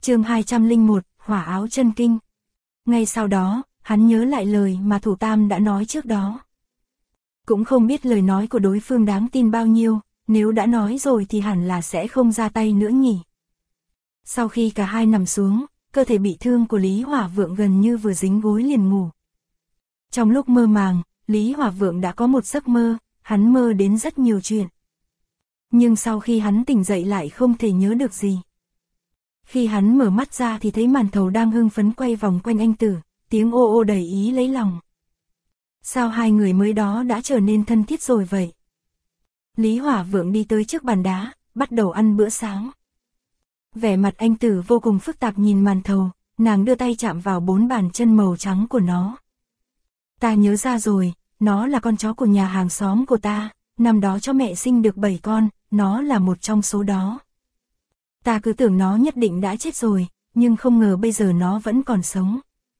Chương 201, hỏa áo chân kinh. Ngay sau đó, hắn nhớ lại lời mà Thủ Tam đã nói trước đó. Cũng không biết lời nói của đối phương đáng tin bao nhiêu, nếu đã nói rồi thì hẳn là sẽ không ra tay nữa nhỉ. Sau khi cả hai nằm xuống, cơ thể bị thương của Lý Hỏa Vượng gần như vừa dính gối liền ngủ. Trong lúc mơ màng, Lý Hỏa Vượng đã có một giấc mơ, hắn mơ đến rất nhiều chuyện. Nhưng sau khi hắn tỉnh dậy lại không thể nhớ được gì. Khi hắn mở mắt ra thì thấy Màn Thầu đang hưng phấn quay vòng quanh anh Tử, tiếng ô ô đầy ý lấy lòng. Sao hai người mới đó đã trở nên thân thiết rồi vậy? Lý Hỏa Vượng đi tới trước bàn đá, bắt đầu ăn bữa sáng. Vẻ mặt anh Tử vô cùng phức tạp nhìn Màn Thầu, nàng đưa tay chạm vào 4 bàn chân màu trắng của nó. Ta nhớ ra rồi, nó là con chó của nhà hàng xóm của ta, năm đó cho mẹ sinh được 7 con, nó là một trong số đó. Ta cứ tưởng nó nhất định đã chết rồi, nhưng không ngờ bây giờ nó vẫn còn sống.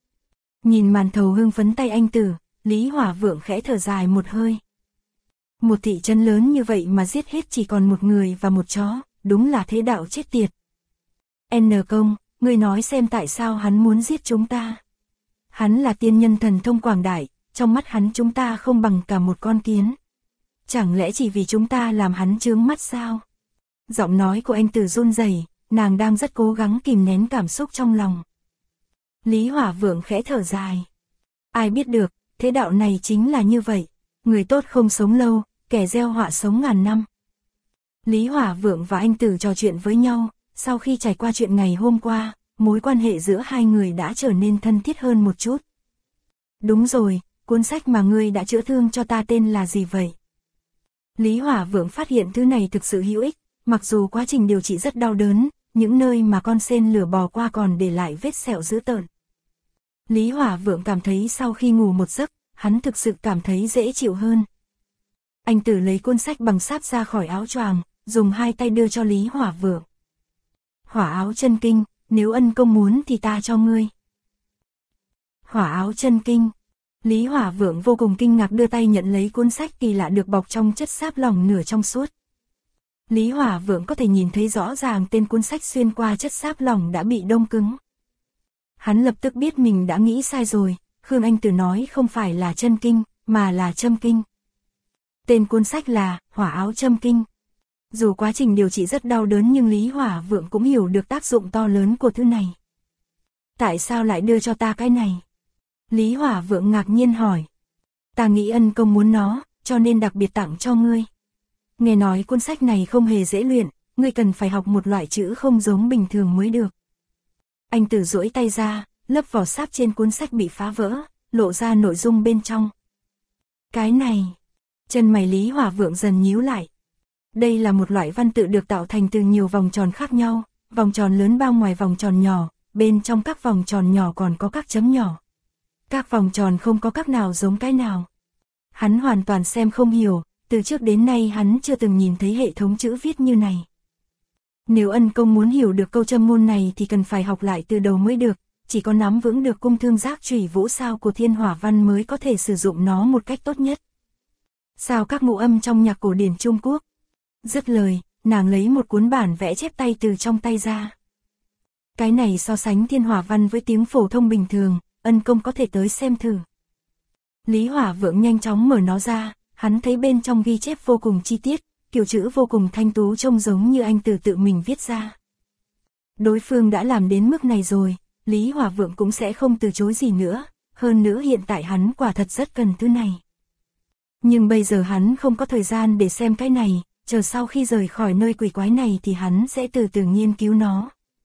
Nhìn Màn Thầu hưng phấn tay anh Tử, Lý Hỏa Vượng khẽ thở dài một hơi. Một thị trấn lớn như vậy mà giết hết chỉ còn một người và một chó, đúng là thế đạo chết tiệt. N Công, ngươi nói xem tại sao hắn muốn giết chúng ta. Hắn là tiên nhân thần thông quảng đại, trong mắt hắn chúng ta không bằng cả một con kiến. Chẳng lẽ chỉ vì chúng ta làm hắn chướng mắt sao? Giọng nói của anh Tử run rẩy, nàng đang rất cố gắng kìm nén cảm xúc trong lòng. Lý Hỏa Vượng khẽ thở dài. Ai biết được, thế đạo này chính là như vậy, người tốt không sống lâu, kẻ gieo họa sống ngàn năm. Lý Hỏa Vượng và anh Tử trò chuyện với nhau, sau khi trải qua chuyện ngày hôm qua, mối quan hệ giữa hai người đã trở nên thân thiết hơn một chút. Đúng rồi, cuốn sách mà ngươi đã chữa thương cho ta tên là gì vậy? Lý Hỏa Vượng phát hiện thứ này thực sự hữu ích, mặc dù quá trình điều trị rất đau đớn, những nơi mà con sên lửa bò qua còn để lại vết sẹo dữ tợn. Lý Hỏa Vượng cảm thấy sau khi ngủ một giấc, hắn thực sự cảm thấy dễ chịu hơn. Anh Tử lấy cuốn sách bằng sáp ra khỏi áo choàng, dùng hai tay đưa cho Lý Hỏa Vượng. Hỏa áo chân kinh, nếu Ân Công muốn thì ta cho ngươi. Hỏa áo chân kinh. Lý Hỏa Vượng vô cùng kinh ngạc đưa tay nhận lấy cuốn sách kỳ lạ được bọc trong chất xáp lỏng nửa trong suốt. Lý Hỏa Vượng có thể nhìn thấy rõ ràng tên cuốn sách xuyên qua chất xáp lỏng đã bị đông cứng. Hắn lập tức biết mình đã nghĩ sai rồi, Khương Anh Tử nói không phải là chân kinh, mà là châm kinh. Tên cuốn sách là Hỏa áo châm kinh. Dù quá trình điều trị rất đau đớn nhưng Lý Hỏa Vượng cũng hiểu được tác dụng to lớn của thứ này. Tại sao lại đưa cho ta cái này? Lý Hỏa Vượng ngạc nhiên hỏi. Ta nghĩ Ân Công muốn nó, cho nên đặc biệt tặng cho ngươi. Nghe nói cuốn sách này không hề dễ luyện, ngươi cần phải học một loại chữ không giống bình thường mới được. Anh Tử duỗi tay ra, lớp vỏ sáp trên cuốn sách bị phá vỡ, lộ ra nội dung bên trong. Cái này, chân mày Lý Hỏa Vượng dần nhíu lại. Đây là một loại văn tự được tạo thành từ nhiều vòng tròn khác nhau, vòng tròn lớn bao ngoài vòng tròn nhỏ, bên trong các vòng tròn nhỏ còn có các chấm nhỏ. Các vòng tròn không có các nào giống cái nào. Hắn hoàn toàn xem không hiểu, từ trước đến nay hắn chưa từng nhìn thấy hệ thống chữ viết như này. Nếu Ân Công muốn hiểu được câu châm ngôn này thì cần phải học lại từ đầu mới được, chỉ có nắm vững được cung thương giác chủy vũ sao của Thiên Hỏa Văn mới có thể sử dụng nó một cách tốt nhất. Sao các ngũ âm trong nhạc cổ điển Trung Quốc? Dứt lời, nàng lấy một cuốn bản vẽ chép tay từ trong tay ra. Cái này so sánh Thiên Hỏa Văn với tiếng phổ thông bình thường, Ân Công có thể tới xem thử. Lý Hỏa Vượng nhanh chóng mở nó ra, hắn thấy bên trong ghi chép vô cùng chi tiết, kiểu chữ vô cùng thanh tú trông giống như anh Tử tự mình viết ra. Đối phương đã làm đến mức này rồi, Lý Hỏa Vượng cũng sẽ không từ chối gì nữa, hơn nữa hiện tại hắn quả thật rất cần thứ này. Nhưng bây giờ hắn không có thời gian để xem cái này, chờ sau khi rời khỏi nơi quỷ quái này thì hắn sẽ từ từ nghiên cứu nó.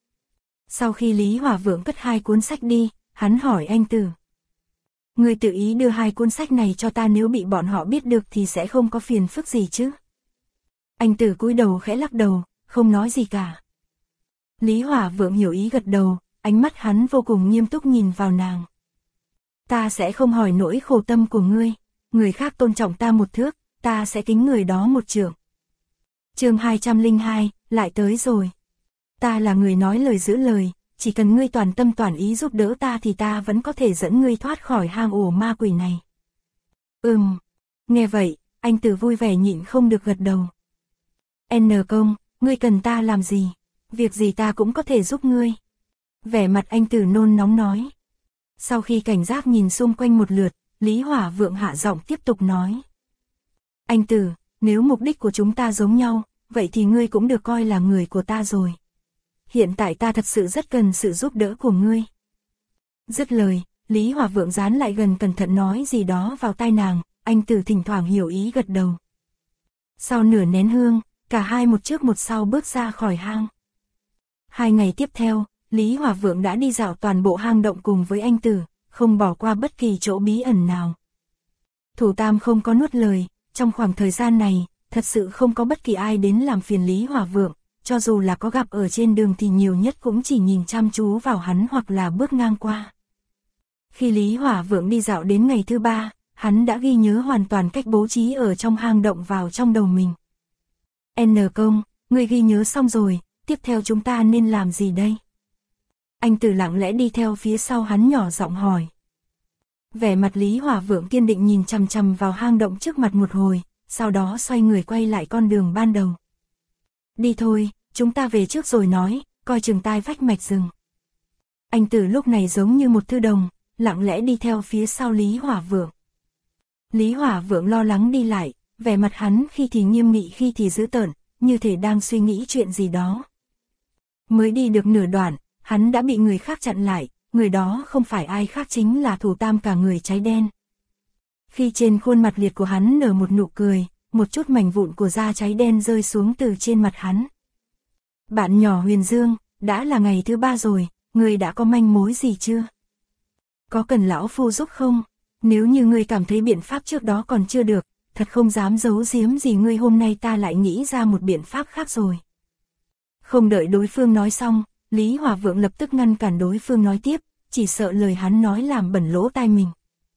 Sau khi Lý Hỏa Vượng cất hai cuốn sách đi, hắn hỏi anh Tử. Ngươi tự ý đưa hai cuốn sách này cho ta, nếu bị bọn họ biết được thì sẽ không có phiền phức gì chứ? Anh Tử cúi đầu khẽ lắc đầu, không nói gì cả. Lý Hỏa Vượng hiểu ý gật đầu, ánh mắt hắn vô cùng nghiêm túc nhìn vào nàng. Ta sẽ không hỏi nỗi khổ tâm của ngươi, người khác tôn trọng ta một thước, ta sẽ kính người đó một trượng. Chương 202, lại tới rồi. Ta là người nói lời giữ lời, chỉ cần ngươi toàn tâm toàn ý giúp đỡ ta thì ta vẫn có thể dẫn ngươi thoát khỏi hang ổ ma quỷ này. Nghe vậy, anh Tử vui vẻ nhịn không được gật đầu. N Công, ngươi cần ta làm gì? Việc gì ta cũng có thể giúp ngươi. Vẻ mặt anh Tử nôn nóng nói. Sau khi cảnh giác nhìn xung quanh một lượt, Lý Hỏa Vượng hạ giọng tiếp tục nói. Anh Tử, nếu mục đích của chúng ta giống nhau, vậy thì ngươi cũng được coi là người của ta rồi. Hiện tại ta thật sự rất cần sự giúp đỡ của ngươi. Dứt lời, Lý Hỏa Vượng dán lại gần cẩn thận nói gì đó vào tai nàng, anh Tử thỉnh thoảng hiểu ý gật đầu. Sau nửa nén hương, cả hai một trước một sau bước ra khỏi hang. 2 ngày tiếp theo, Lý Hỏa Vượng đã đi dạo toàn bộ hang động cùng với anh Tử, không bỏ qua bất kỳ chỗ bí ẩn nào. Thủ Tam không có nuốt lời, trong khoảng thời gian này, thật sự không có bất kỳ ai đến làm phiền Lý Hỏa Vượng, cho dù là có gặp ở trên đường thì nhiều nhất cũng chỉ nhìn chăm chú vào hắn hoặc là bước ngang qua. Khi Lý Hỏa Vượng đi dạo đến ngày thứ 3, hắn đã ghi nhớ hoàn toàn cách bố trí ở trong hang động vào trong đầu mình. N công, ngươi ghi nhớ xong rồi, tiếp theo chúng ta nên làm gì đây? Anh Tử lặng lẽ đi theo phía sau hắn nhỏ giọng hỏi. Vẻ mặt Lý Hỏa Vượng kiên định nhìn chằm chằm vào hang động trước mặt một hồi, sau đó xoay người quay lại con đường ban đầu. Đi thôi, chúng ta về trước rồi nói, coi chừng tai vách mạch rừng. Anh Tử lúc này giống như một thư đồng, lặng lẽ đi theo phía sau Lý Hỏa Vượng. Lý Hỏa Vượng lo lắng đi lại, vẻ mặt hắn khi thì nghiêm nghị khi thì dữ tợn, như thể đang suy nghĩ chuyện gì đó. Mới đi được nửa đoạn, hắn đã bị người khác chặn lại, người đó không phải ai khác chính là Thủ Tam cả người cháy đen. Khi trên khuôn mặt liệt của hắn nở một nụ cười, một chút mảnh vụn của da cháy đen rơi xuống từ trên mặt hắn. Bạn nhỏ Huyền Dương, đã là ngày thứ 3 rồi, ngươi đã có manh mối gì chưa? Có cần lão phu giúp không? Nếu như ngươi cảm thấy biện pháp trước đó còn chưa được, thật không dám giấu giếm gì ngươi, hôm nay ta lại nghĩ ra một biện pháp khác rồi. Không đợi đối phương nói xong, Lý Hỏa Vượng lập tức ngăn cản đối phương nói tiếp, chỉ sợ lời hắn nói làm bẩn lỗ tai mình.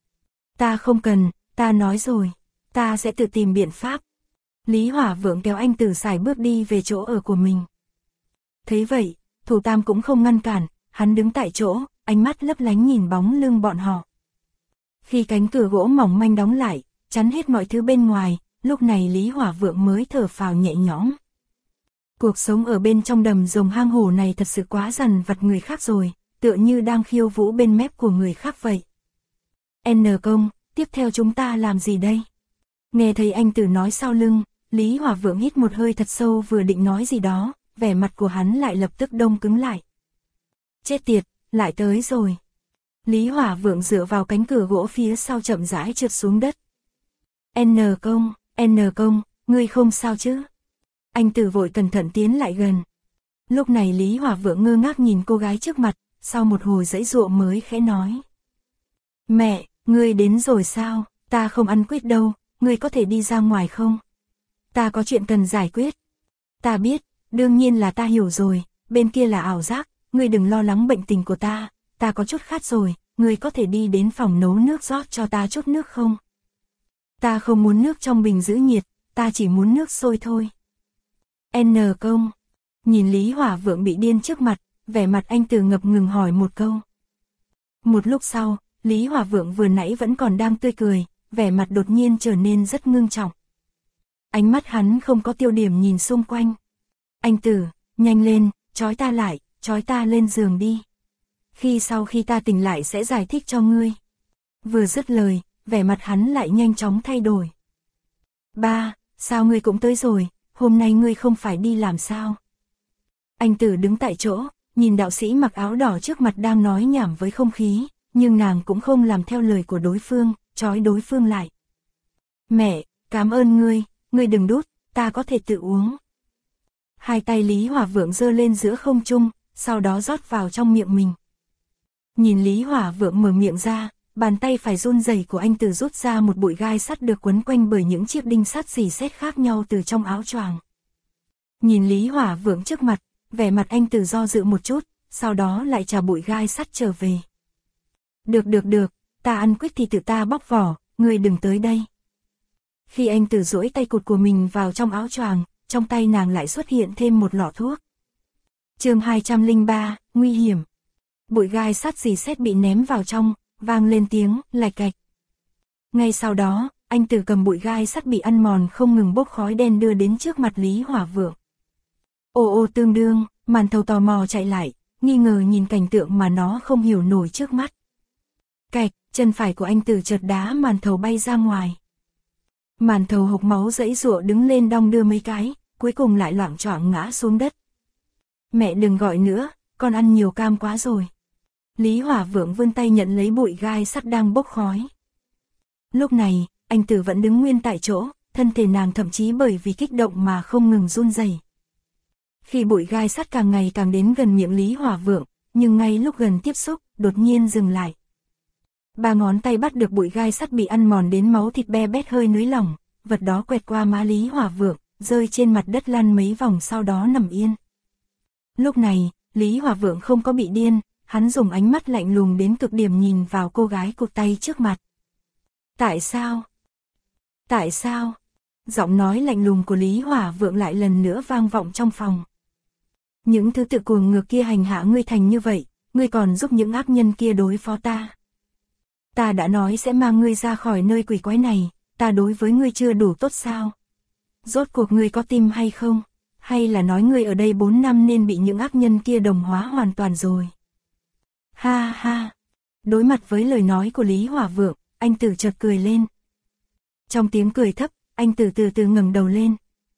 Ta không cần, ta nói rồi, ta sẽ tự tìm biện pháp. Lý Hỏa Vượng kéo anh Tử sải bước đi về chỗ ở của mình. Thấy vậy, Thủ Tam cũng không ngăn cản, hắn đứng tại chỗ, ánh mắt lấp lánh nhìn bóng lưng bọn họ. Khi cánh cửa gỗ mỏng manh đóng lại, chắn hết mọi thứ bên ngoài, lúc này Lý Hỏa Vượng mới thở phào nhẹ nhõm. Cuộc sống ở bên trong đầm rồng hang hổ này thật sự quá dằn vặt người khác rồi, tựa như đang khiêu vũ bên mép của người khác vậy. N công, tiếp theo chúng ta làm gì đây? Nghe thấy anh Tử nói sau lưng, Lý Hỏa Vượng hít một hơi thật sâu, vừa định nói gì đó, vẻ mặt của hắn lại lập tức đông cứng lại. Chết tiệt, lại tới rồi. Lý Hỏa Vượng dựa vào cánh cửa gỗ phía sau chậm rãi trượt xuống đất. N công, ngươi không sao chứ? Anh Tử vội cẩn thận tiến lại gần. Lúc này Lý Hỏa Vượng ngơ ngác nhìn cô gái trước mặt, sau một hồi giãy giụa mới khẽ nói. Mẹ, ngươi đến rồi sao? Ta không ăn quýt đâu, ngươi có thể đi ra ngoài không? Ta có chuyện cần giải quyết. Ta biết, đương nhiên là ta hiểu rồi, bên kia là ảo giác, ngươi đừng lo lắng bệnh tình của ta, ta có chút khát rồi, ngươi có thể đi đến phòng nấu nước rót cho ta chút nước không? Ta không muốn nước trong bình giữ nhiệt, ta chỉ muốn nước sôi thôi. N công. Nhìn Lý Hỏa Vượng bị điên trước mặt, vẻ mặt anh Tử ngập ngừng hỏi một câu. Một lúc sau, Lý Hỏa Vượng vừa nãy vẫn còn đang tươi cười, vẻ mặt đột nhiên trở nên rất ngưng trọng. Ánh mắt hắn không có tiêu điểm nhìn xung quanh. Anh Tử, nhanh lên, trói ta lại, trói ta lên giường đi. Sau khi ta tỉnh lại sẽ giải thích cho ngươi. Vừa dứt lời, vẻ mặt hắn lại nhanh chóng thay đổi. Ba, sao ngươi cũng tới rồi, hôm nay ngươi không phải đi làm sao? Anh Tử đứng tại chỗ, nhìn đạo sĩ mặc áo đỏ trước mặt đang nói nhảm với không khí, nhưng nàng cũng không làm theo lời của đối phương, trói đối phương lại. Mẹ, cảm ơn ngươi đừng đút, ta có thể tự uống. Hai tay Lý Hỏa Vượng giơ lên giữa không trung, sau đó rót vào trong miệng mình. Nhìn Lý Hỏa Vượng mở miệng ra, bàn tay phải run rẩy của anh Tử rút ra một bụi gai sắt được quấn quanh bởi những chiếc đinh sắt rỉ sét khác nhau từ trong áo choàng. Nhìn Lý Hỏa Vượng trước mặt, vẻ mặt anh Tử do dự một chút, sau đó lại trả bụi gai sắt trở về. Được, ta ăn quýt thì tự ta bóc vỏ, ngươi đừng tới đây. Khi anh Tử duỗi tay cụt của mình vào trong áo choàng, trong tay nàng lại xuất hiện thêm một lọ thuốc. Chương 203, nguy hiểm. Bụi gai sắt rỉ sét bị ném vào trong, vang lên tiếng lạch cạch. Ngay sau đó, anh Tử cầm bụi gai sắt bị ăn mòn không ngừng bốc khói đen đưa đến trước mặt Lý Hỏa Vượng. Ô ô tương đương, màn thầu tò mò chạy lại, nghi ngờ nhìn cảnh tượng mà nó không hiểu nổi trước mắt. Cạch, chân phải của anh Tử chợt đá màn thầu bay ra ngoài. Màn thầu hộc máu giãy giụa đứng lên đong đưa mấy cái, cuối cùng lại loạng choạng ngã xuống đất. Mẹ đừng gọi nữa, con ăn nhiều cam quá rồi. Lý Hỏa Vượng vươn tay nhận lấy bụi gai sắt đang bốc khói. Lúc này, anh Tử vẫn đứng nguyên tại chỗ, thân thể nàng thậm chí bởi vì kích động mà không ngừng run rẩy. Khi bụi gai sắt càng ngày càng đến gần miệng Lý Hỏa Vượng, nhưng ngay lúc gần tiếp xúc, đột nhiên dừng lại. 3 ngón tay bắt được bụi gai sắt bị ăn mòn đến máu thịt be bét hơi nới lỏng, vật đó quẹt qua má Lý Hỏa Vượng, rơi trên mặt đất lăn mấy vòng sau đó nằm yên. Lúc này, Lý Hỏa Vượng không có bị điên, hắn dùng ánh mắt lạnh lùng đến cực điểm nhìn vào cô gái cụt tay trước mặt. Tại sao? Tại sao? Giọng nói lạnh lùng của Lý Hỏa Vượng lại lần nữa vang vọng trong phòng. Những thứ tự cuồng ngược kia hành hạ ngươi thành như vậy, ngươi còn giúp những ác nhân kia đối phó ta. Ta đã nói sẽ mang ngươi ra khỏi nơi quỷ quái này, ta đối với ngươi chưa đủ tốt sao? Rốt cuộc ngươi có tim hay không? Hay là nói ngươi ở đây 4 năm nên bị những ác nhân kia đồng hóa hoàn toàn rồi? Ha ha! Đối mặt với lời nói của Lý Hỏa Vượng, anh Tử chợt cười lên. Trong tiếng cười thấp, anh Tử từ từ ngẩng đầu lên.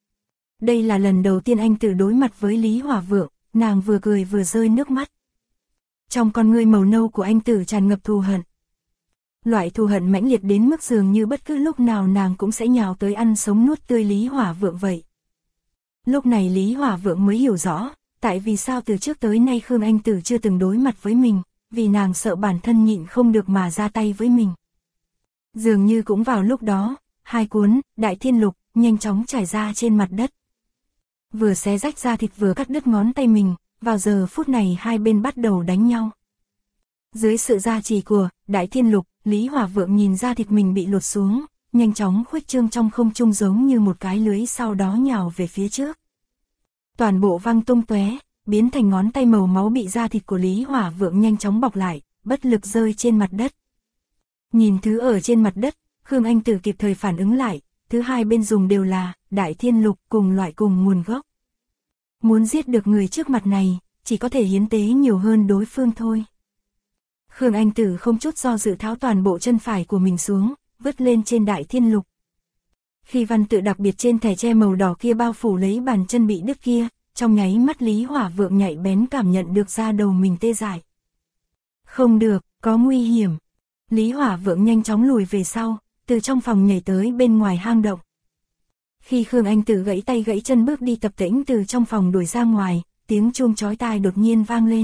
Đây là lần đầu tiên anh Tử đối mặt với Lý Hỏa Vượng, nàng vừa cười vừa rơi nước mắt. Trong con ngươi màu nâu của anh Tử tràn ngập thù hận. Loại thù hận mãnh liệt đến mức dường như bất cứ lúc nào nàng cũng sẽ nhào tới ăn sống nuốt tươi Lý Hỏa Vượng vậy. Lúc này Lý Hỏa Vượng mới hiểu rõ, tại vì sao từ trước tới nay Khương Anh Tử chưa từng đối mặt với mình, vì nàng sợ bản thân nhịn không được mà ra tay với mình. Dường như cũng vào lúc đó, 2 cuốn Đại Thiên Lục nhanh chóng trải ra trên mặt đất. Vừa xé rách da thịt vừa cắt đứt ngón tay mình, vào giờ phút này hai bên bắt đầu đánh nhau. Dưới sự gia trì của Đại Thiên Lục, Lý Hỏa Vượng nhìn da thịt mình bị lột xuống, nhanh chóng khuếch trương trong không trung giống như một cái lưới sau đó nhào về phía trước. Toàn bộ văng tung tóe, biến thành ngón tay màu máu bị da thịt của Lý Hỏa Vượng nhanh chóng bọc lại, bất lực rơi trên mặt đất. Nhìn thứ ở trên mặt đất, Khương Anh Tử kịp thời phản ứng lại, thứ hai bên dùng đều là Đại Thiên Lục cùng loại cùng nguồn gốc. Muốn giết được người trước mặt này, chỉ có thể hiến tế nhiều hơn đối phương thôi. Khương Anh Tử không chút do dự tháo toàn bộ chân phải của mình xuống, vứt lên trên Đại Thiên Lục. Khi văn tự đặc biệt trên thẻ tre màu đỏ kia bao phủ lấy bàn chân bị đứt kia, trong nháy mắt Lý Hỏa Vượng nhạy bén cảm nhận được da đầu mình tê dại. Không được, có nguy hiểm. Lý Hỏa Vượng nhanh chóng lùi về sau, từ trong phòng nhảy tới bên ngoài hang động. Khi Khương Anh Tử gãy tay gãy chân bước đi tập tễnh từ trong phòng đuổi ra ngoài, tiếng chuông chói tai đột nhiên vang lên.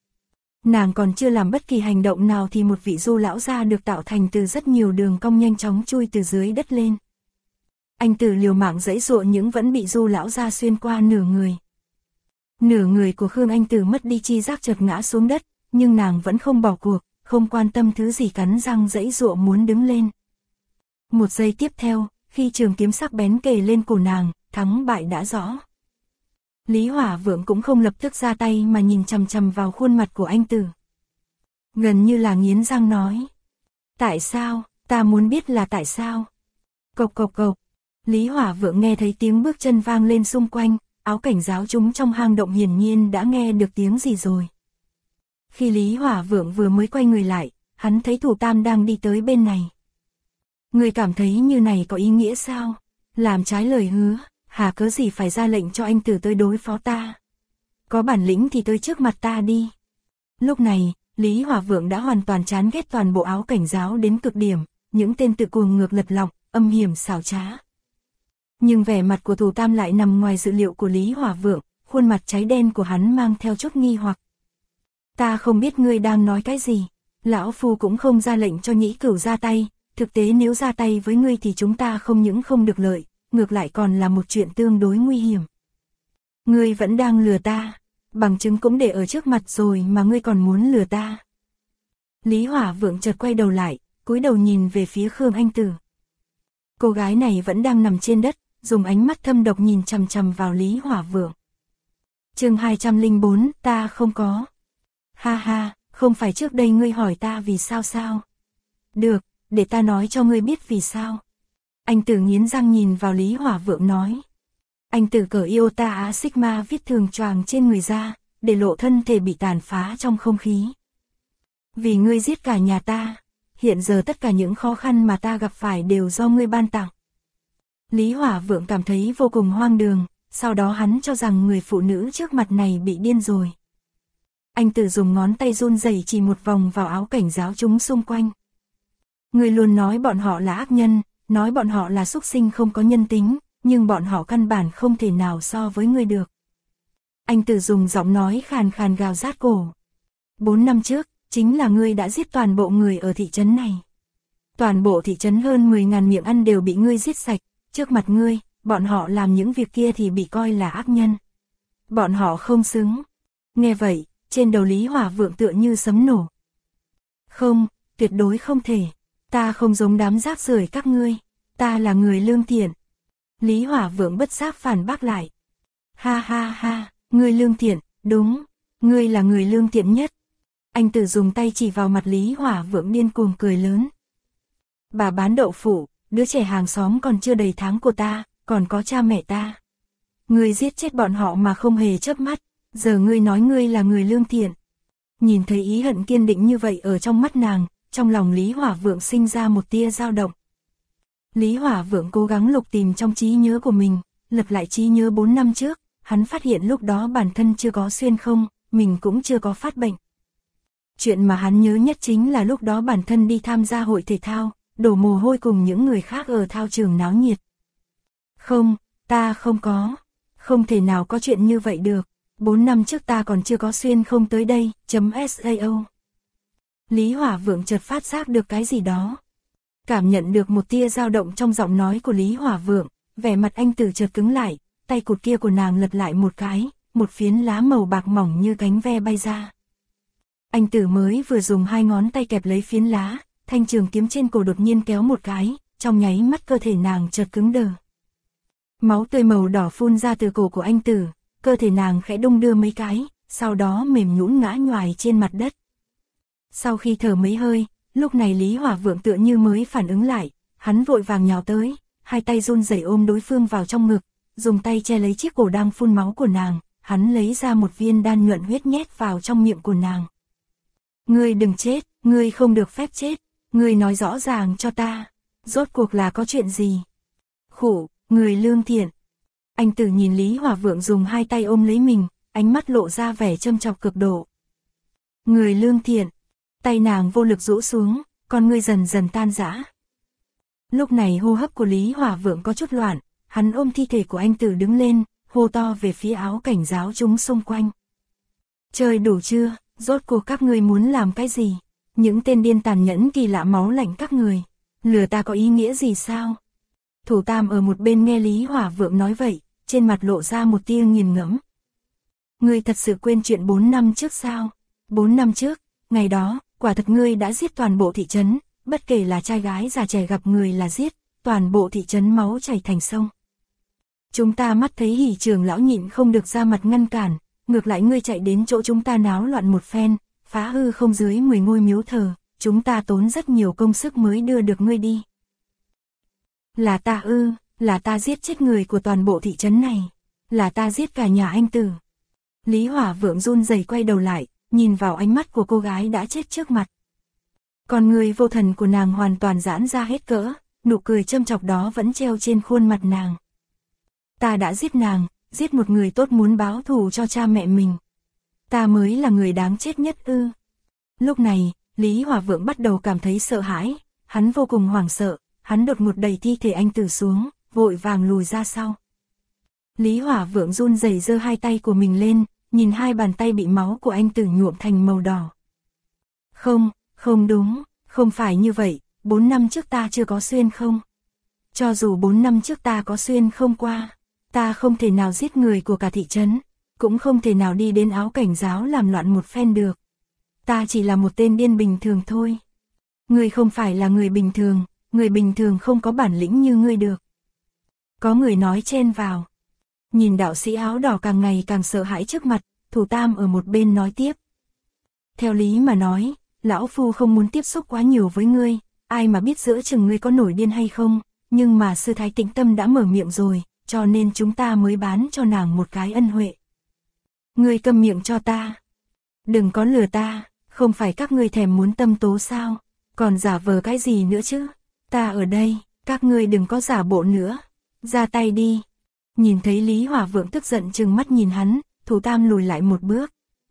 Nàng còn chưa làm bất kỳ hành động nào thì một vị du lão gia được tạo thành từ rất nhiều đường cong nhanh chóng chui từ dưới đất lên. Anh Tử liều mạng giãy giụa nhưng vẫn bị du lão gia xuyên qua nửa người. Nửa người của Khương Anh Tử mất đi chi giác chợt ngã xuống đất, nhưng nàng vẫn không bỏ cuộc, không quan tâm thứ gì cắn răng giãy giụa muốn đứng lên. Một giây tiếp theo, khi trường kiếm sắc bén kề lên cổ nàng, thắng bại đã rõ. Lý Hỏa Vượng cũng không lập tức ra tay mà nhìn chằm chằm vào khuôn mặt của anh Tử. Gần như là nghiến răng nói. Tại sao, ta muốn biết là tại sao. Cộc cộc cộc. Lý Hỏa Vượng nghe thấy tiếng bước chân vang lên xung quanh, áo cảnh giáo chúng trong hang động hiển nhiên đã nghe được tiếng gì rồi. Khi Lý Hỏa Vượng vừa mới quay người lại, hắn thấy Thủ Tam đang đi tới bên này. Người cảm thấy như này có ý nghĩa sao? Làm trái lời hứa, hà cớ gì phải ra lệnh cho anh Tử tới đối phó ta? Có bản lĩnh thì tới trước mặt ta đi. Lúc này, Lý Hỏa Vượng đã hoàn toàn chán ghét toàn bộ áo cảnh giáo đến cực điểm, những tên tự cuồng ngược lật lọng, âm hiểm xảo trá. Nhưng vẻ mặt của Thủ Tam lại nằm ngoài dự liệu của Lý Hỏa Vượng, khuôn mặt cháy đen của hắn mang theo chút nghi hoặc. Ta không biết ngươi đang nói cái gì, lão phu cũng không ra lệnh cho Nhĩ Cửu ra tay, thực tế nếu ra tay với ngươi thì chúng ta không những không được lợi, ngược lại còn là một chuyện tương đối nguy hiểm. Ngươi vẫn đang lừa ta, bằng chứng cũng để ở trước mặt rồi mà ngươi còn muốn lừa ta. Lý Hỏa Vượng chợt quay đầu lại, cúi đầu nhìn về phía Khương Anh Tử. Cô gái này vẫn đang nằm trên đất, dùng ánh mắt thâm độc nhìn chằm chằm vào Lý Hỏa Vượng. Chương 204, ta không có. Ha ha, không phải trước đây ngươi hỏi ta vì sao sao? Được, để ta nói cho ngươi biết vì sao. Anh Tử nghiến răng nhìn vào Lý Hỏa Vượng nói. Anh Tử cởi Iota Sigma viết thường choàng trên người ra, để lộ thân thể bị tàn phá trong không khí. Vì ngươi giết cả nhà ta, hiện giờ tất cả những khó khăn mà ta gặp phải đều do ngươi ban tặng. Lý Hỏa Vượng cảm thấy vô cùng hoang đường, sau đó hắn cho rằng người phụ nữ trước mặt này bị điên rồi. Anh Tử dùng ngón tay run rẩy chỉ một vòng vào áo cảnh giáo chúng xung quanh. Ngươi luôn nói bọn họ là ác nhân, nói bọn họ là súc sinh không có nhân tính, nhưng bọn họ căn bản không thể nào so với ngươi được. Anh Tử dùng giọng nói khàn khàn gào rát cổ. 4 năm trước, chính là ngươi đã giết toàn bộ người ở thị trấn này. Toàn bộ thị trấn hơn 10.000 miệng ăn đều bị ngươi giết sạch, trước mặt ngươi, bọn họ làm những việc kia thì bị coi là ác nhân. Bọn họ không xứng. Nghe vậy, trên đầu Lý Hỏa Vượng tựa như sấm nổ. Không, tuyệt đối không thể. Ta không giống đám rác rưởi các ngươi. Ta là người lương thiện. Lý Hỏa Vượng bất giác phản bác lại. Ha ha ha, ngươi lương thiện, đúng. Ngươi là người lương thiện nhất. Anh Tử dùng tay chỉ vào mặt Lý Hỏa Vượng điên cuồng cười lớn. Bà bán đậu phụ, đứa trẻ hàng xóm còn chưa đầy tháng của ta, còn có cha mẹ ta. Ngươi giết chết bọn họ mà không hề chớp mắt, giờ ngươi nói ngươi là người lương thiện. Nhìn thấy ý hận kiên định như vậy ở trong mắt nàng, trong lòng Lý Hỏa Vượng sinh ra một tia dao động. Lý Hỏa Vượng cố gắng lục tìm trong trí nhớ của mình, lật lại trí nhớ 4 năm trước, hắn phát hiện lúc đó bản thân chưa có xuyên không, mình cũng chưa có phát bệnh. Chuyện mà hắn nhớ nhất chính là lúc đó bản thân đi tham gia hội thể thao, đổ mồ hôi cùng những người khác ở thao trường náo nhiệt. Không, ta không có. Không thể nào có chuyện như vậy được. 4 năm trước ta còn chưa có xuyên không tới đây, .sao. Lý Hỏa Vượng chợt phát giác được cái gì đó. Cảm nhận được một tia dao động trong giọng nói của Lý Hỏa Vượng, vẻ mặt anh Tử chợt cứng lại, tay cụt kia của nàng lật lại một cái, một phiến lá màu bạc mỏng như cánh ve bay ra. Anh Tử mới vừa dùng 2 ngón tay kẹp lấy phiến lá, thanh trường kiếm trên cổ đột nhiên kéo một cái, trong nháy mắt cơ thể nàng chợt cứng đờ. Máu tươi màu đỏ phun ra từ cổ của anh Tử, cơ thể nàng khẽ đung đưa mấy cái, sau đó mềm nhũn ngã nhoài trên mặt đất. Sau khi thở mấy hơi, lúc này Lý Hỏa Vượng tựa như mới phản ứng lại, hắn vội vàng nhào tới, 2 tay run rẩy ôm đối phương vào trong ngực, dùng tay che lấy chiếc cổ đang phun máu của nàng, hắn lấy ra một viên đan nhuận huyết nhét vào trong miệng của nàng. Ngươi đừng chết, ngươi không được phép chết, ngươi nói rõ ràng cho ta, rốt cuộc là có chuyện gì? Khổ, người lương thiện. Anh Tử nhìn Lý Hỏa Vượng dùng 2 tay ôm lấy mình, ánh mắt lộ ra vẻ châm chọc cực độ. Người lương thiện, tay nàng vô lực rũ xuống, con ngươi dần dần tan rã. Lúc này hô hấp của Lý Hỏa Vượng có chút loạn, hắn ôm thi thể của anh Tử đứng lên, hô to về phía áo cảnh giáo chúng xung quanh. Chơi đủ chưa, rốt cuộc các ngươi muốn làm cái gì? Những tên điên tàn nhẫn kỳ lạ máu lạnh các người, lừa ta có ý nghĩa gì sao? Thủ Tam ở một bên nghe Lý Hỏa Vượng nói vậy, trên mặt lộ ra một tia nghiền ngẫm. Ngươi thật sự quên chuyện 4 năm trước sao? 4 năm trước, ngày đó, quả thật ngươi đã giết toàn bộ thị trấn, bất kể là trai gái già trẻ gặp người là giết, toàn bộ thị trấn máu chảy thành sông. Chúng ta mắt thấy Hỉ trưởng lão nhịn không được ra mặt ngăn cản, ngược lại ngươi chạy đến chỗ chúng ta náo loạn một phen, phá hư không dưới 10 ngôi miếu thờ, chúng ta tốn rất nhiều công sức mới đưa được ngươi đi. Là ta là ta giết chết người của toàn bộ thị trấn này, là ta giết cả nhà anh Tử. Lý Hỏa Vượng run rẩy quay đầu lại, nhìn vào ánh mắt của cô gái đã chết trước mặt. Còn người vô thần của nàng hoàn toàn giãn ra hết cỡ, nụ cười châm chọc đó vẫn treo trên khuôn mặt nàng. Ta đã giết nàng, giết một người tốt muốn báo thù cho cha mẹ mình. Ta mới là người đáng chết nhất ư. Lúc này, Lý Hỏa Vượng bắt đầu cảm thấy sợ hãi, hắn vô cùng hoảng sợ, hắn đột ngột đẩy thi thể anh Tử xuống, vội vàng lùi ra sau. Lý Hỏa Vượng run rẩy giơ 2 tay của mình lên, nhìn 2 bàn tay bị máu của anh Tử nhuộm thành màu đỏ. Không đúng, không phải như vậy, 4 năm trước ta chưa có xuyên không. Cho dù 4 năm trước ta có xuyên không qua, ta không thể nào giết người của cả thị trấn, cũng không thể nào đi đến áo cảnh giáo làm loạn một phen được. Ta chỉ là một tên điên bình thường thôi. Ngươi không phải là người bình thường không có bản lĩnh như ngươi được. Có người nói chen vào. Nhìn đạo sĩ áo đỏ càng ngày càng sợ hãi trước mặt, Thủ Tam ở một bên nói tiếp. Theo lý mà nói, lão phu không muốn tiếp xúc quá nhiều với ngươi, ai mà biết giữa chừng ngươi có nổi điên hay không, nhưng mà sư thái Tĩnh Tâm đã mở miệng rồi, cho nên chúng ta mới bán cho nàng một cái ân huệ. Ngươi câm miệng cho ta. Đừng có lừa ta, không phải các ngươi thèm muốn tâm tố sao, còn giả vờ cái gì nữa chứ, ta ở đây, các ngươi đừng có giả bộ nữa, ra tay đi. Nhìn thấy Lý Hỏa Vượng tức giận trừng mắt nhìn hắn, Thủ Tam lùi lại một bước.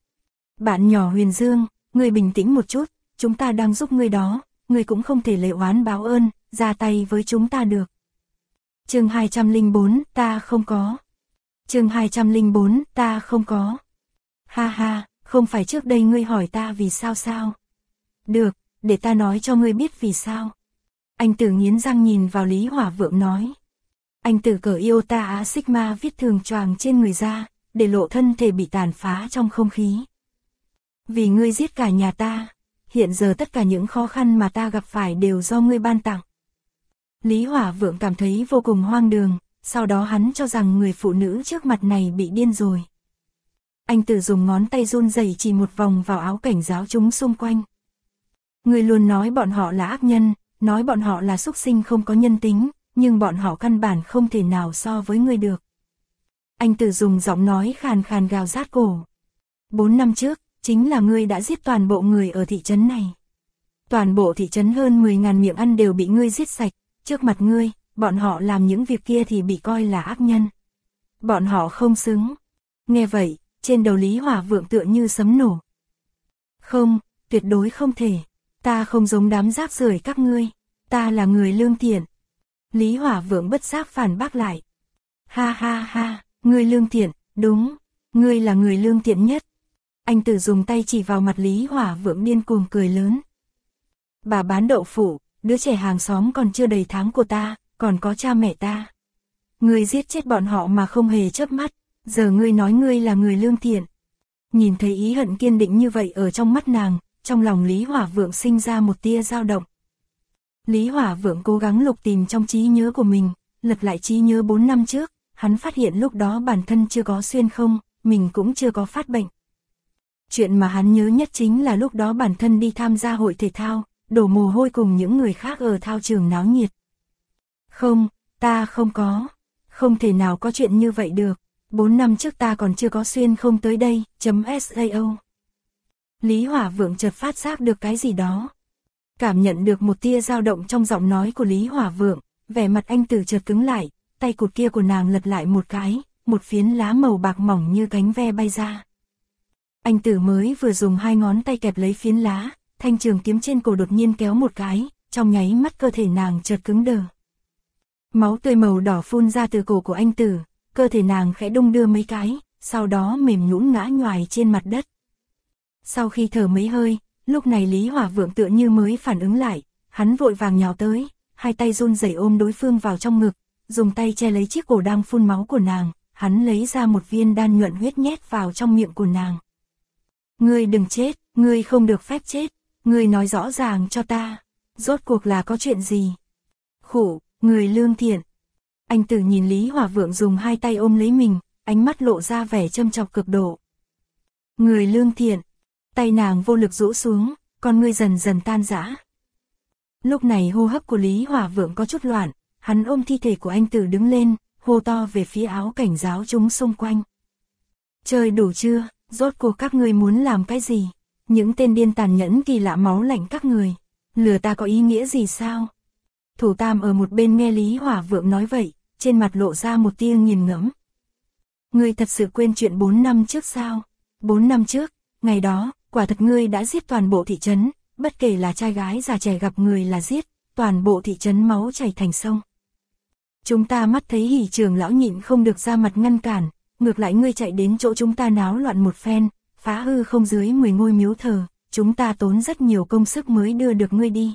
Bạn nhỏ Huyền Dương, ngươi bình tĩnh một chút, chúng ta đang giúp ngươi đó, ngươi cũng không thể lệ oán báo ơn, ra tay với chúng ta được. Chương 204, ta không có. Chương 204, ta không có. Ha ha, không phải trước đây ngươi hỏi ta vì sao sao? Được, để ta nói cho ngươi biết vì sao. Anh Tử nghiến răng nhìn vào Lý Hỏa Vượng nói. Anh Tử cởi Iota Á Sigma viết thường choàng trên người ra, để lộ thân thể bị tàn phá trong không khí. Vì ngươi giết cả nhà ta, hiện giờ tất cả những khó khăn mà ta gặp phải đều do ngươi ban tặng. Lý Hỏa Vượng cảm thấy vô cùng hoang đường, sau đó hắn cho rằng người phụ nữ trước mặt này bị điên rồi. Anh Tử dùng ngón tay run rẩy chỉ một vòng vào áo cảnh giáo chúng xung quanh. Ngươi luôn nói bọn họ là ác nhân, nói bọn họ là súc sinh không có nhân tính, nhưng bọn họ căn bản không thể nào so với ngươi được. Anh Tử dùng giọng nói khàn khàn gào rát cổ. 4 năm trước, chính là ngươi đã giết toàn bộ người ở thị trấn này. Toàn bộ thị trấn hơn 10.000 miệng ăn đều bị ngươi giết sạch, trước mặt ngươi, bọn họ làm những việc kia thì bị coi là ác nhân. Bọn họ không xứng. Nghe vậy, trên đầu Lý Hỏa Vượng tựa như sấm nổ. Không, tuyệt đối không thể. Ta không giống đám rác rưởi các ngươi. Ta là người lương thiện. Lý Hỏa Vượng bất giác phản bác lại. Ha ha ha, ngươi lương thiện, đúng. Ngươi là người lương thiện nhất. Anh Tử dùng tay chỉ vào mặt Lý Hỏa Vượng điên cuồng cười lớn. Bà bán đậu phụ, đứa trẻ hàng xóm còn chưa đầy tháng của ta, còn có cha mẹ ta. Ngươi giết chết bọn họ mà không hề chớp mắt, giờ ngươi nói ngươi là người lương thiện. Nhìn thấy ý hận kiên định như vậy ở trong mắt nàng, trong lòng Lý Hỏa Vượng sinh ra một tia dao động. Lý Hỏa Vượng cố gắng lục tìm trong trí nhớ của mình, lật lại trí nhớ 4 năm trước, hắn phát hiện lúc đó bản thân chưa có xuyên không, mình cũng chưa có phát bệnh. Chuyện mà hắn nhớ nhất chính là lúc đó bản thân đi tham gia hội thể thao, đổ mồ hôi cùng những người khác ở thao trường náo nhiệt. Không, ta không có. Không thể nào có chuyện như vậy được. 4 năm trước ta còn chưa có xuyên không tới đây, .sao. Lý Hỏa Vượng chợt phát giác được cái gì đó. Cảm nhận được một tia dao động trong giọng nói của Lý Hỏa Vượng, vẻ mặt anh Tử chợt cứng lại, tay cụt kia của nàng lật lại một cái, một phiến lá màu bạc mỏng như cánh ve bay ra. Anh Tử mới vừa dùng 2 ngón tay kẹp lấy phiến lá, thanh trường kiếm trên cổ đột nhiên kéo một cái, trong nháy mắt cơ thể nàng chợt cứng đờ. Máu tươi màu đỏ phun ra từ cổ của anh Tử, cơ thể nàng khẽ đung đưa mấy cái, sau đó mềm nhũn ngã nhoài trên mặt đất. Sau khi thở mấy hơi, lúc này Lý Hỏa Vượng tựa như mới phản ứng lại, hắn vội vàng nhào tới, hai tay run rẩy ôm đối phương vào trong ngực, dùng tay che lấy chiếc cổ đang phun máu của nàng, hắn lấy ra một viên đan nhuận huyết nhét vào trong miệng của nàng. Ngươi đừng chết, ngươi không được phép chết, ngươi nói rõ ràng cho ta, rốt cuộc là có chuyện gì? Khổ, người lương thiện. Anh Tử nhìn Lý Hỏa Vượng dùng 2 tay ôm lấy mình, ánh mắt lộ ra vẻ châm chọc cực độ. Người lương thiện. Tay nàng vô lực rũ xuống, con ngươi dần dần tan rã. Lúc này hô hấp của Lý Hỏa Vượng có chút loạn, hắn ôm thi thể của anh Tử đứng lên, hô to về phía áo cảnh giáo chúng xung quanh. Chơi đủ chưa, rốt cuộc các ngươi muốn làm cái gì? Những tên điên tàn nhẫn kỳ lạ máu lạnh các người. Lừa ta có ý nghĩa gì sao? Thủ Tam ở một bên nghe Lý Hỏa Vượng nói vậy, trên mặt lộ ra một tia nghiền ngẫm. Ngươi thật sự quên chuyện 4 năm trước sao? 4 năm trước, ngày đó, quả thật ngươi đã giết toàn bộ thị trấn, bất kể là trai gái già trẻ gặp người là giết, toàn bộ thị trấn máu chảy thành sông. Chúng ta mắt thấy Hỉ trưởng lão nhịn không được ra mặt ngăn cản, ngược lại ngươi chạy đến chỗ chúng ta náo loạn một phen, phá hư không dưới 10 ngôi miếu thờ, chúng ta tốn rất nhiều công sức mới đưa được ngươi đi.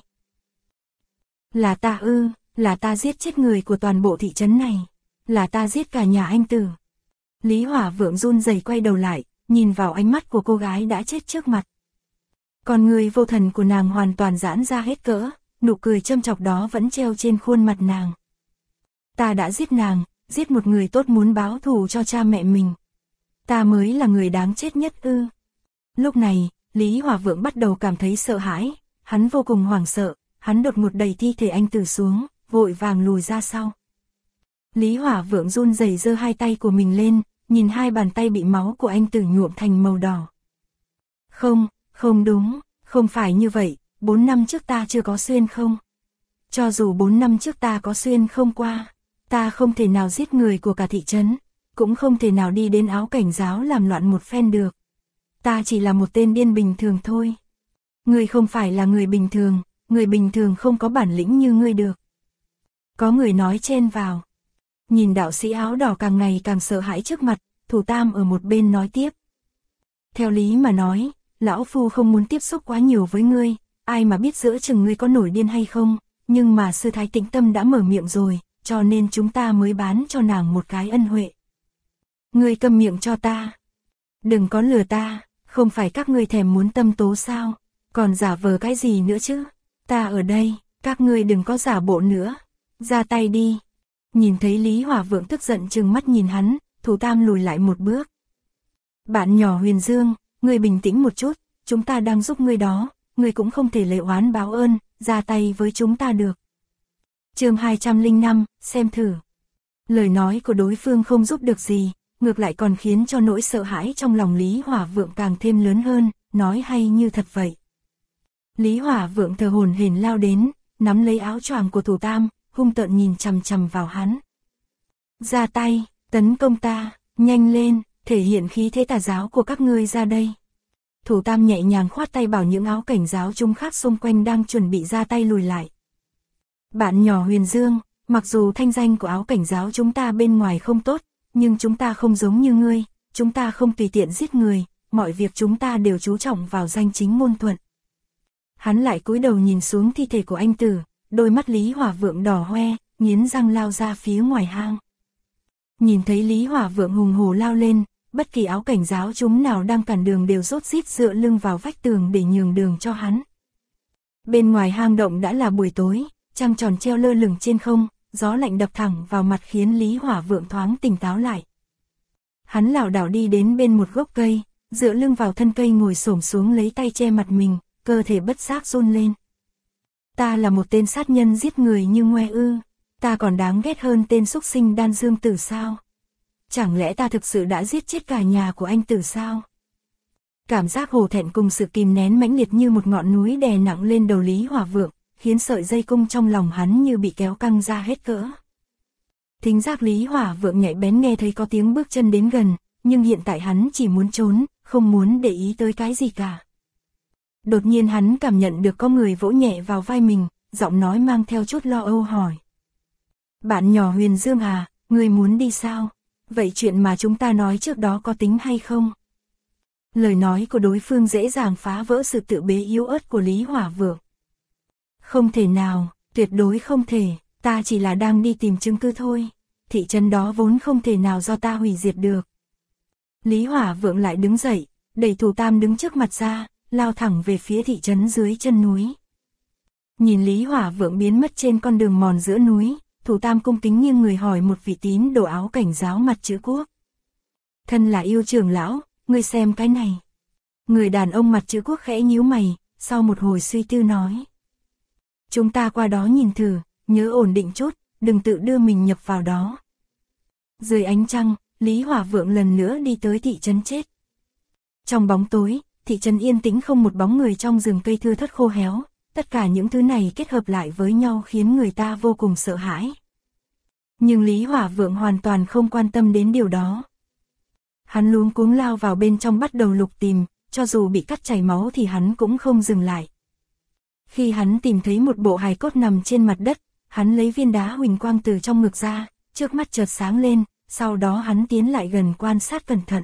Là ta là ta giết chết người của toàn bộ thị trấn này, là ta giết cả nhà anh Tử. Lý Hỏa Vượng run rẩy quay đầu lại, nhìn vào ánh mắt của cô gái đã chết trước mặt. Con người vô thần của nàng hoàn toàn giãn ra hết cỡ, nụ cười châm chọc đó vẫn treo trên khuôn mặt nàng. Ta đã giết nàng, giết một người tốt muốn báo thù cho cha mẹ mình. Ta mới là người đáng chết nhất Lúc này, Lý Hỏa Vượng bắt đầu cảm thấy sợ hãi, hắn vô cùng hoảng sợ, hắn đột ngột đẩy thi thể anh Tử xuống, vội vàng lùi ra sau. Lý Hỏa Vượng run rẩy giơ 2 tay của mình lên, nhìn hai bàn tay bị máu của anh Tử nhuộm thành màu đỏ. Không, không đúng, không phải như vậy, 4 năm trước ta chưa có xuyên không? Cho dù 4 năm trước ta có xuyên không qua, ta không thể nào giết người của cả thị trấn, cũng không thể nào đi đến áo cảnh giáo làm loạn một phen được. Ta chỉ là một tên điên bình thường thôi. Ngươi không phải là người bình thường không có bản lĩnh như ngươi được. Có người nói chen vào. Nhìn đạo sĩ áo đỏ càng ngày càng sợ hãi trước mặt, Thủ Tam ở một bên nói tiếp. Theo lý mà nói, lão phu không muốn tiếp xúc quá nhiều với ngươi, ai mà biết giữa chừng ngươi có nổi điên hay không, nhưng mà sư thái Tĩnh Tâm đã mở miệng rồi, cho nên chúng ta mới bán cho nàng một cái ân huệ. Ngươi câm miệng cho ta. Đừng có lừa ta, không phải các ngươi thèm muốn tâm tố sao, còn giả vờ cái gì nữa chứ, ta ở đây, các ngươi đừng có giả bộ nữa, ra tay đi. Nhìn thấy Lý Hỏa Vượng tức giận trừng mắt nhìn hắn, Thủ Tam lùi lại một bước. Bạn nhỏ Huyền Dương, ngươi bình tĩnh một chút, chúng ta đang giúp ngươi đó, ngươi cũng không thể lệ oán báo ơn, ra tay với chúng ta được. Chương 205, xem thử. Lời nói của đối phương không giúp được gì, ngược lại còn khiến cho nỗi sợ hãi trong lòng Lý Hỏa Vượng càng thêm lớn hơn, nói hay như thật vậy. Lý Hỏa Vượng thở hổn hển lao đến, nắm lấy áo choàng của Thủ Tam, hung tợn nhìn chằm chằm vào hắn. Ra tay, tấn công ta, nhanh lên, thể hiện khí thế tà giáo của các ngươi ra đây. Thủ Tam nhẹ nhàng khoát tay bảo những áo cảnh giáo chung khác xung quanh đang chuẩn bị ra tay lùi lại. Bạn nhỏ Huyền Dương, mặc dù thanh danh của áo cảnh giáo chúng ta bên ngoài không tốt, nhưng chúng ta không giống như ngươi, chúng ta không tùy tiện giết người, mọi việc chúng ta đều chú trọng vào danh chính ngôn thuận. Hắn lại cúi đầu nhìn xuống thi thể của anh Tử, đôi mắt Lý Hỏa Vượng đỏ hoe, nghiến răng lao ra phía ngoài hang. Nhìn thấy Lý Hỏa Vượng hùng hổ lao lên, bất kỳ áo cảnh giáo chúng nào đang cản đường đều rốt rít dựa lưng vào vách tường để nhường đường cho hắn. Bên ngoài hang động đã là buổi tối, trăng tròn treo lơ lửng trên không, gió lạnh đập thẳng vào mặt khiến Lý Hỏa Vượng thoáng tỉnh táo lại. Hắn lảo đảo đi đến bên một gốc cây, dựa lưng vào thân cây ngồi xổm xuống lấy tay che mặt mình, cơ thể bất giác run lên. Ta là một tên sát nhân giết người như ngoe ư, ta còn đáng ghét hơn tên súc sinh Đan Dương Tử sao? Chẳng lẽ ta thực sự đã giết chết cả nhà của anh Tử sao? Cảm giác hổ thẹn cùng sự kìm nén mãnh liệt như một ngọn núi đè nặng lên đầu Lý Hỏa Vượng, khiến sợi dây cung trong lòng hắn như bị kéo căng ra hết cỡ. Thính giác Lý Hỏa Vượng nhạy bén nghe thấy có tiếng bước chân đến gần, nhưng hiện tại hắn chỉ muốn trốn, không muốn để ý tới cái gì cả. Đột nhiên hắn cảm nhận được có người vỗ nhẹ vào vai mình, giọng nói mang theo chút lo âu hỏi. Bạn nhỏ Huyền Dương à, ngươi muốn đi sao? Vậy chuyện mà chúng ta nói trước đó có tính hay không? Lời nói của đối phương dễ dàng phá vỡ sự tự bế yếu ớt của Lý Hỏa Vượng. Không thể nào, tuyệt đối không thể, ta chỉ là đang đi tìm chứng cứ thôi. Thị trấn đó vốn không thể nào do ta hủy diệt được. Lý Hỏa Vượng lại đứng dậy, đẩy Thủ Tam đứng trước mặt ra, lao thẳng về phía thị trấn dưới chân núi. Nhìn Lý Hỏa Vượng biến mất trên con đường mòn giữa núi, Thủ Tam cung kính nghiêng người hỏi một vị tín đồ áo cảnh giáo mặt chữ quốc. Thân là yêu trưởng lão, ngươi xem cái này. Người đàn ông mặt chữ quốc khẽ nhíu mày, sau một hồi suy tư nói. Chúng ta qua đó nhìn thử, nhớ ổn định chút, đừng tự đưa mình nhập vào đó. Dưới ánh trăng, Lý Hỏa Vượng lần nữa đi tới thị trấn chết. Trong bóng tối, thị trấn yên tĩnh không một bóng người trong rừng cây thưa thớt khô héo, tất cả những thứ này kết hợp lại với nhau khiến người ta vô cùng sợ hãi. Nhưng Lý Hỏa Vượng hoàn toàn không quan tâm đến điều đó. Hắn luống cuống lao vào bên trong bắt đầu lục tìm, cho dù bị cắt chảy máu thì hắn cũng không dừng lại. Khi hắn tìm thấy một bộ hài cốt nằm trên mặt đất, hắn lấy viên đá huỳnh quang từ trong ngực ra, trước mắt chợt sáng lên, sau đó hắn tiến lại gần quan sát cẩn thận.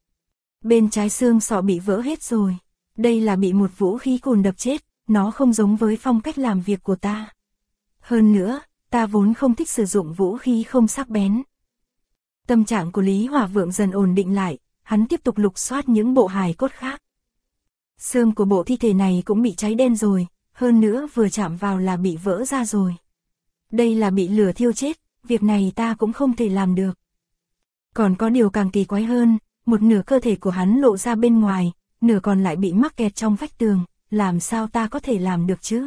Bên trái xương sọ bị vỡ hết rồi, đây là bị một vũ khí cồn đập chết, nó không giống với phong cách làm việc của ta. Hơn nữa, ta vốn không thích sử dụng vũ khí không sắc bén. Tâm trạng của Lý Hỏa Vượng dần ổn định lại, hắn tiếp tục lục soát những bộ hài cốt khác. Xương của bộ thi thể này cũng bị cháy đen rồi, hơn nữa vừa chạm vào là bị vỡ ra rồi. Đây là bị lửa thiêu chết, việc này ta cũng không thể làm được. Còn có điều càng kỳ quái hơn, một nửa cơ thể của hắn lộ ra bên ngoài, nửa còn lại bị mắc kẹt trong vách tường, làm sao ta có thể làm được chứ?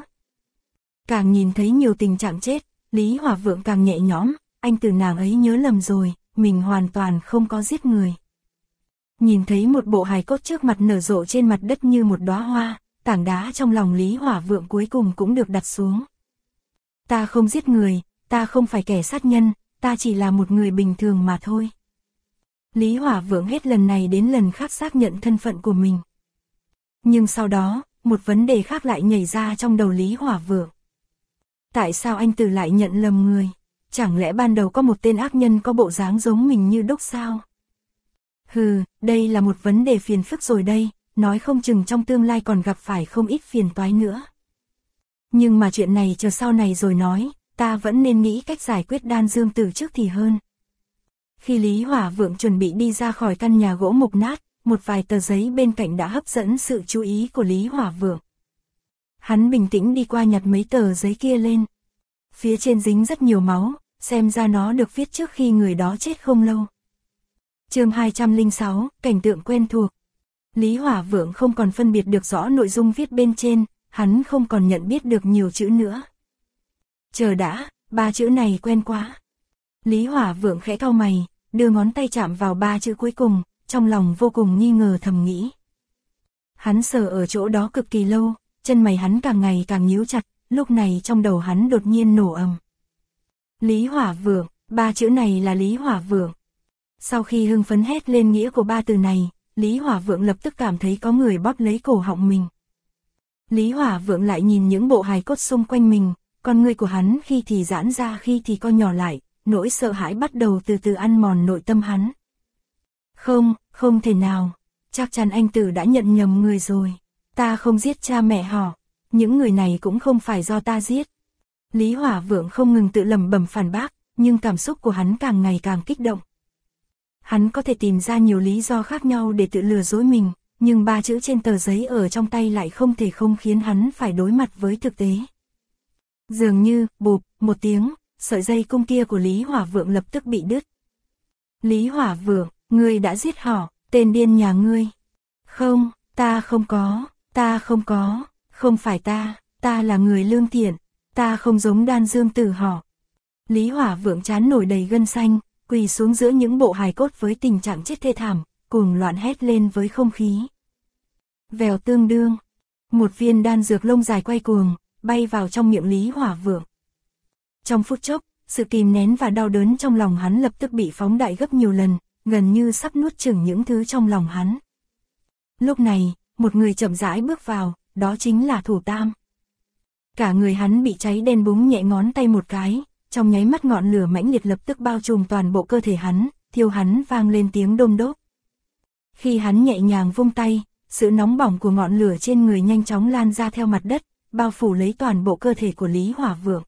Càng nhìn thấy nhiều tình trạng chết, Lý Hỏa Vượng càng nhẹ nhõm, anh từ nàng ấy nhớ lầm rồi, mình hoàn toàn không có giết người. Nhìn thấy một bộ hài cốt trước mặt nở rộ trên mặt đất như một đóa hoa, tảng đá trong lòng Lý Hỏa Vượng cuối cùng cũng được đặt xuống. Ta không giết người, ta không phải kẻ sát nhân, ta chỉ là một người bình thường mà thôi. Lý Hỏa Vượng hết lần này đến lần khác xác nhận thân phận của mình. Nhưng sau đó, một vấn đề khác lại nhảy ra trong đầu Lý Hỏa Vượng. Tại sao anh Từ lại nhận lầm người? Chẳng lẽ ban đầu có một tên ác nhân có bộ dáng giống mình như đúc sao? Hừ, đây là một vấn đề phiền phức rồi đây, nói không chừng trong tương lai còn gặp phải không ít phiền toái nữa. Nhưng mà chuyện này chờ sau này rồi nói, ta vẫn nên nghĩ cách giải quyết Đan Dương Tử trước thì hơn. Khi Lý Hỏa Vượng chuẩn bị đi ra khỏi căn nhà gỗ mục nát, một vài tờ giấy bên cạnh đã hấp dẫn sự chú ý của Lý Hỏa Vượng. Hắn bình tĩnh đi qua nhặt mấy tờ giấy kia lên. Phía trên dính rất nhiều máu, xem ra nó được viết trước khi người đó chết không lâu. Chương 206, cảnh tượng quen thuộc. Lý Hỏa Vượng không còn phân biệt được rõ nội dung viết bên trên, hắn không còn nhận biết được nhiều chữ nữa. Chờ đã, 3 chữ này quen quá. Lý Hỏa Vượng khẽ cau mày, đưa ngón tay chạm vào 3 chữ cuối cùng, trong lòng vô cùng nghi ngờ thầm nghĩ. Hắn sờ ở chỗ đó cực kỳ lâu, chân mày hắn càng ngày càng nhíu chặt, lúc này trong đầu hắn đột nhiên nổ ầm. Lý Hỏa Vượng, 3 chữ này là Lý Hỏa Vượng. Sau khi hưng phấn hét lên nghĩa của 3 từ này, Lý Hỏa Vượng lập tức cảm thấy có người bóp lấy cổ họng mình. Lý Hỏa Vượng lại nhìn những bộ hài cốt xung quanh mình, con ngươi của hắn khi thì giãn ra khi thì co nhỏ lại, nỗi sợ hãi bắt đầu từ từ ăn mòn nội tâm hắn. Không thể nào, chắc chắn anh Tử đã nhận nhầm người rồi. Ta không giết cha mẹ họ, những người này cũng không phải do ta giết. Lý Hỏa Vượng không ngừng tự lẩm bẩm phản bác, nhưng cảm xúc của hắn càng ngày càng kích động. Hắn có thể tìm ra nhiều lý do khác nhau để tự lừa dối mình, nhưng 3 chữ trên tờ giấy ở trong tay lại không thể không khiến hắn phải đối mặt với thực tế. Dường như, bụp, một tiếng, sợi dây cung kia của Lý Hỏa Vượng lập tức bị đứt. Lý Hỏa Vượng, ngươi đã giết họ, tên điên nhà ngươi. Không, ta không có, không phải ta là người lương thiện, ta không giống Đan Dương Tử họ. Lý Hỏa Vượng trán nổi đầy gân xanh, quỳ xuống giữa những bộ hài cốt với tình trạng chết thê thảm, cuồng loạn hét lên với không khí. Vèo tương đương, một viên đan dược lông dài quay cuồng, bay vào trong miệng Lý Hỏa Vượng. Trong phút chốc, sự kìm nén và đau đớn trong lòng hắn lập tức bị phóng đại gấp nhiều lần, gần như sắp nuốt chửng những thứ trong lòng hắn. Lúc này, một người chậm rãi bước vào, đó chính là Thủ Tam. Cả người hắn bị cháy đen búng nhẹ ngón tay một cái, trong nháy mắt ngọn lửa mãnh liệt lập tức bao trùm toàn bộ cơ thể hắn, thiêu hắn vang lên tiếng đôm đốp. Khi hắn nhẹ nhàng vung tay, sự nóng bỏng của ngọn lửa trên người nhanh chóng lan ra theo mặt đất, bao phủ lấy toàn bộ cơ thể của Lý Hỏa Vượng.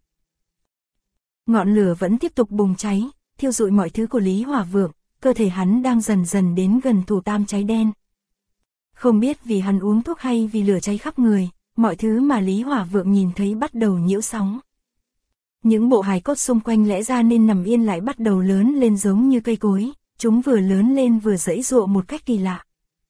Ngọn lửa vẫn tiếp tục bùng cháy, thiêu rụi mọi thứ của Lý Hỏa Vượng, cơ thể hắn đang dần dần đến gần Thủ Tam cháy đen. Không biết vì hắn uống thuốc hay vì lửa cháy khắp người, mọi thứ mà Lý Hỏa Vượng nhìn thấy bắt đầu nhiễu sóng. Những bộ hài cốt xung quanh lẽ ra nên nằm yên lại bắt đầu lớn lên giống như cây cối, chúng vừa lớn lên vừa giãy giụa một cách kỳ lạ.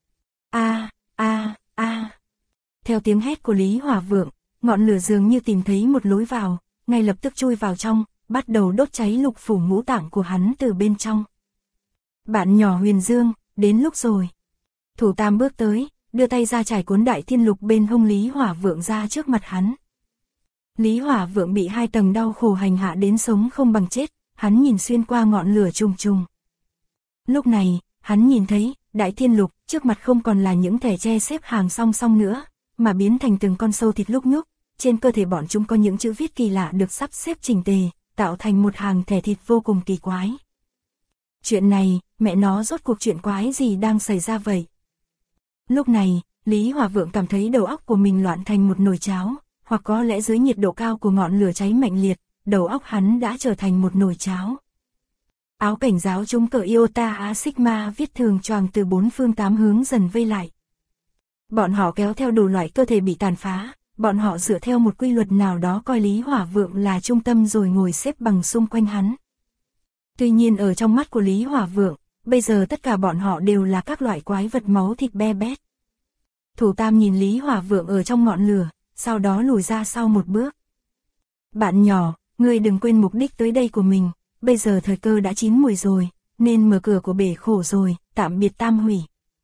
Theo tiếng hét của Lý Hỏa Vượng, ngọn lửa dường như tìm thấy một lối vào, ngay lập tức chui vào trong, bắt đầu đốt cháy lục phủ ngũ tạng của hắn từ bên trong. Bạn nhỏ Huyền Dương, đến lúc rồi. Thủ Tam bước tới, đưa tay ra trải cuốn Đại Thiên Lục bên hông Lý Hỏa Vượng ra trước mặt hắn. Lý Hỏa Vượng bị 2 tầng đau khổ hành hạ đến sống không bằng chết, hắn nhìn xuyên qua ngọn lửa trùng trùng. Lúc này, hắn nhìn thấy, Đại Thiên Lục trước mặt không còn là những thẻ tre xếp hàng song song nữa, mà biến thành từng con sâu thịt lúc nhúc, trên cơ thể bọn chúng có những chữ viết kỳ lạ được sắp xếp chỉnh tề, tạo thành một hàng thẻ thịt vô cùng kỳ quái. Chuyện này, mẹ nó rốt cuộc chuyện quái gì đang xảy ra vậy? Lúc này, Lý Hỏa Vượng cảm thấy đầu óc của mình loạn thành một nồi cháo, hoặc có lẽ dưới nhiệt độ cao của ngọn lửa cháy mạnh liệt, đầu óc hắn đã trở thành một nồi cháo. Áo cảnh giáo chúng cờ Iota A Sigma viết thường choàng từ 4 phương 8 hướng dần vây lại. Bọn họ kéo theo đủ loại cơ thể bị tàn phá, bọn họ dựa theo một quy luật nào đó coi Lý Hỏa Vượng là trung tâm rồi ngồi xếp bằng xung quanh hắn. Tuy nhiên ở trong mắt của Lý Hỏa Vượng, bây giờ tất cả bọn họ đều là các loại quái vật máu thịt be bét. Thủ Tam nhìn Lý Hỏa Vượng ở trong ngọn lửa, sau đó lùi ra sau một bước. Bạn nhỏ, ngươi đừng quên mục đích tới đây của mình, bây giờ thời cơ đã chín mùi rồi, nên mở cửa của bể khổ rồi, tạm biệt Tam Hủy.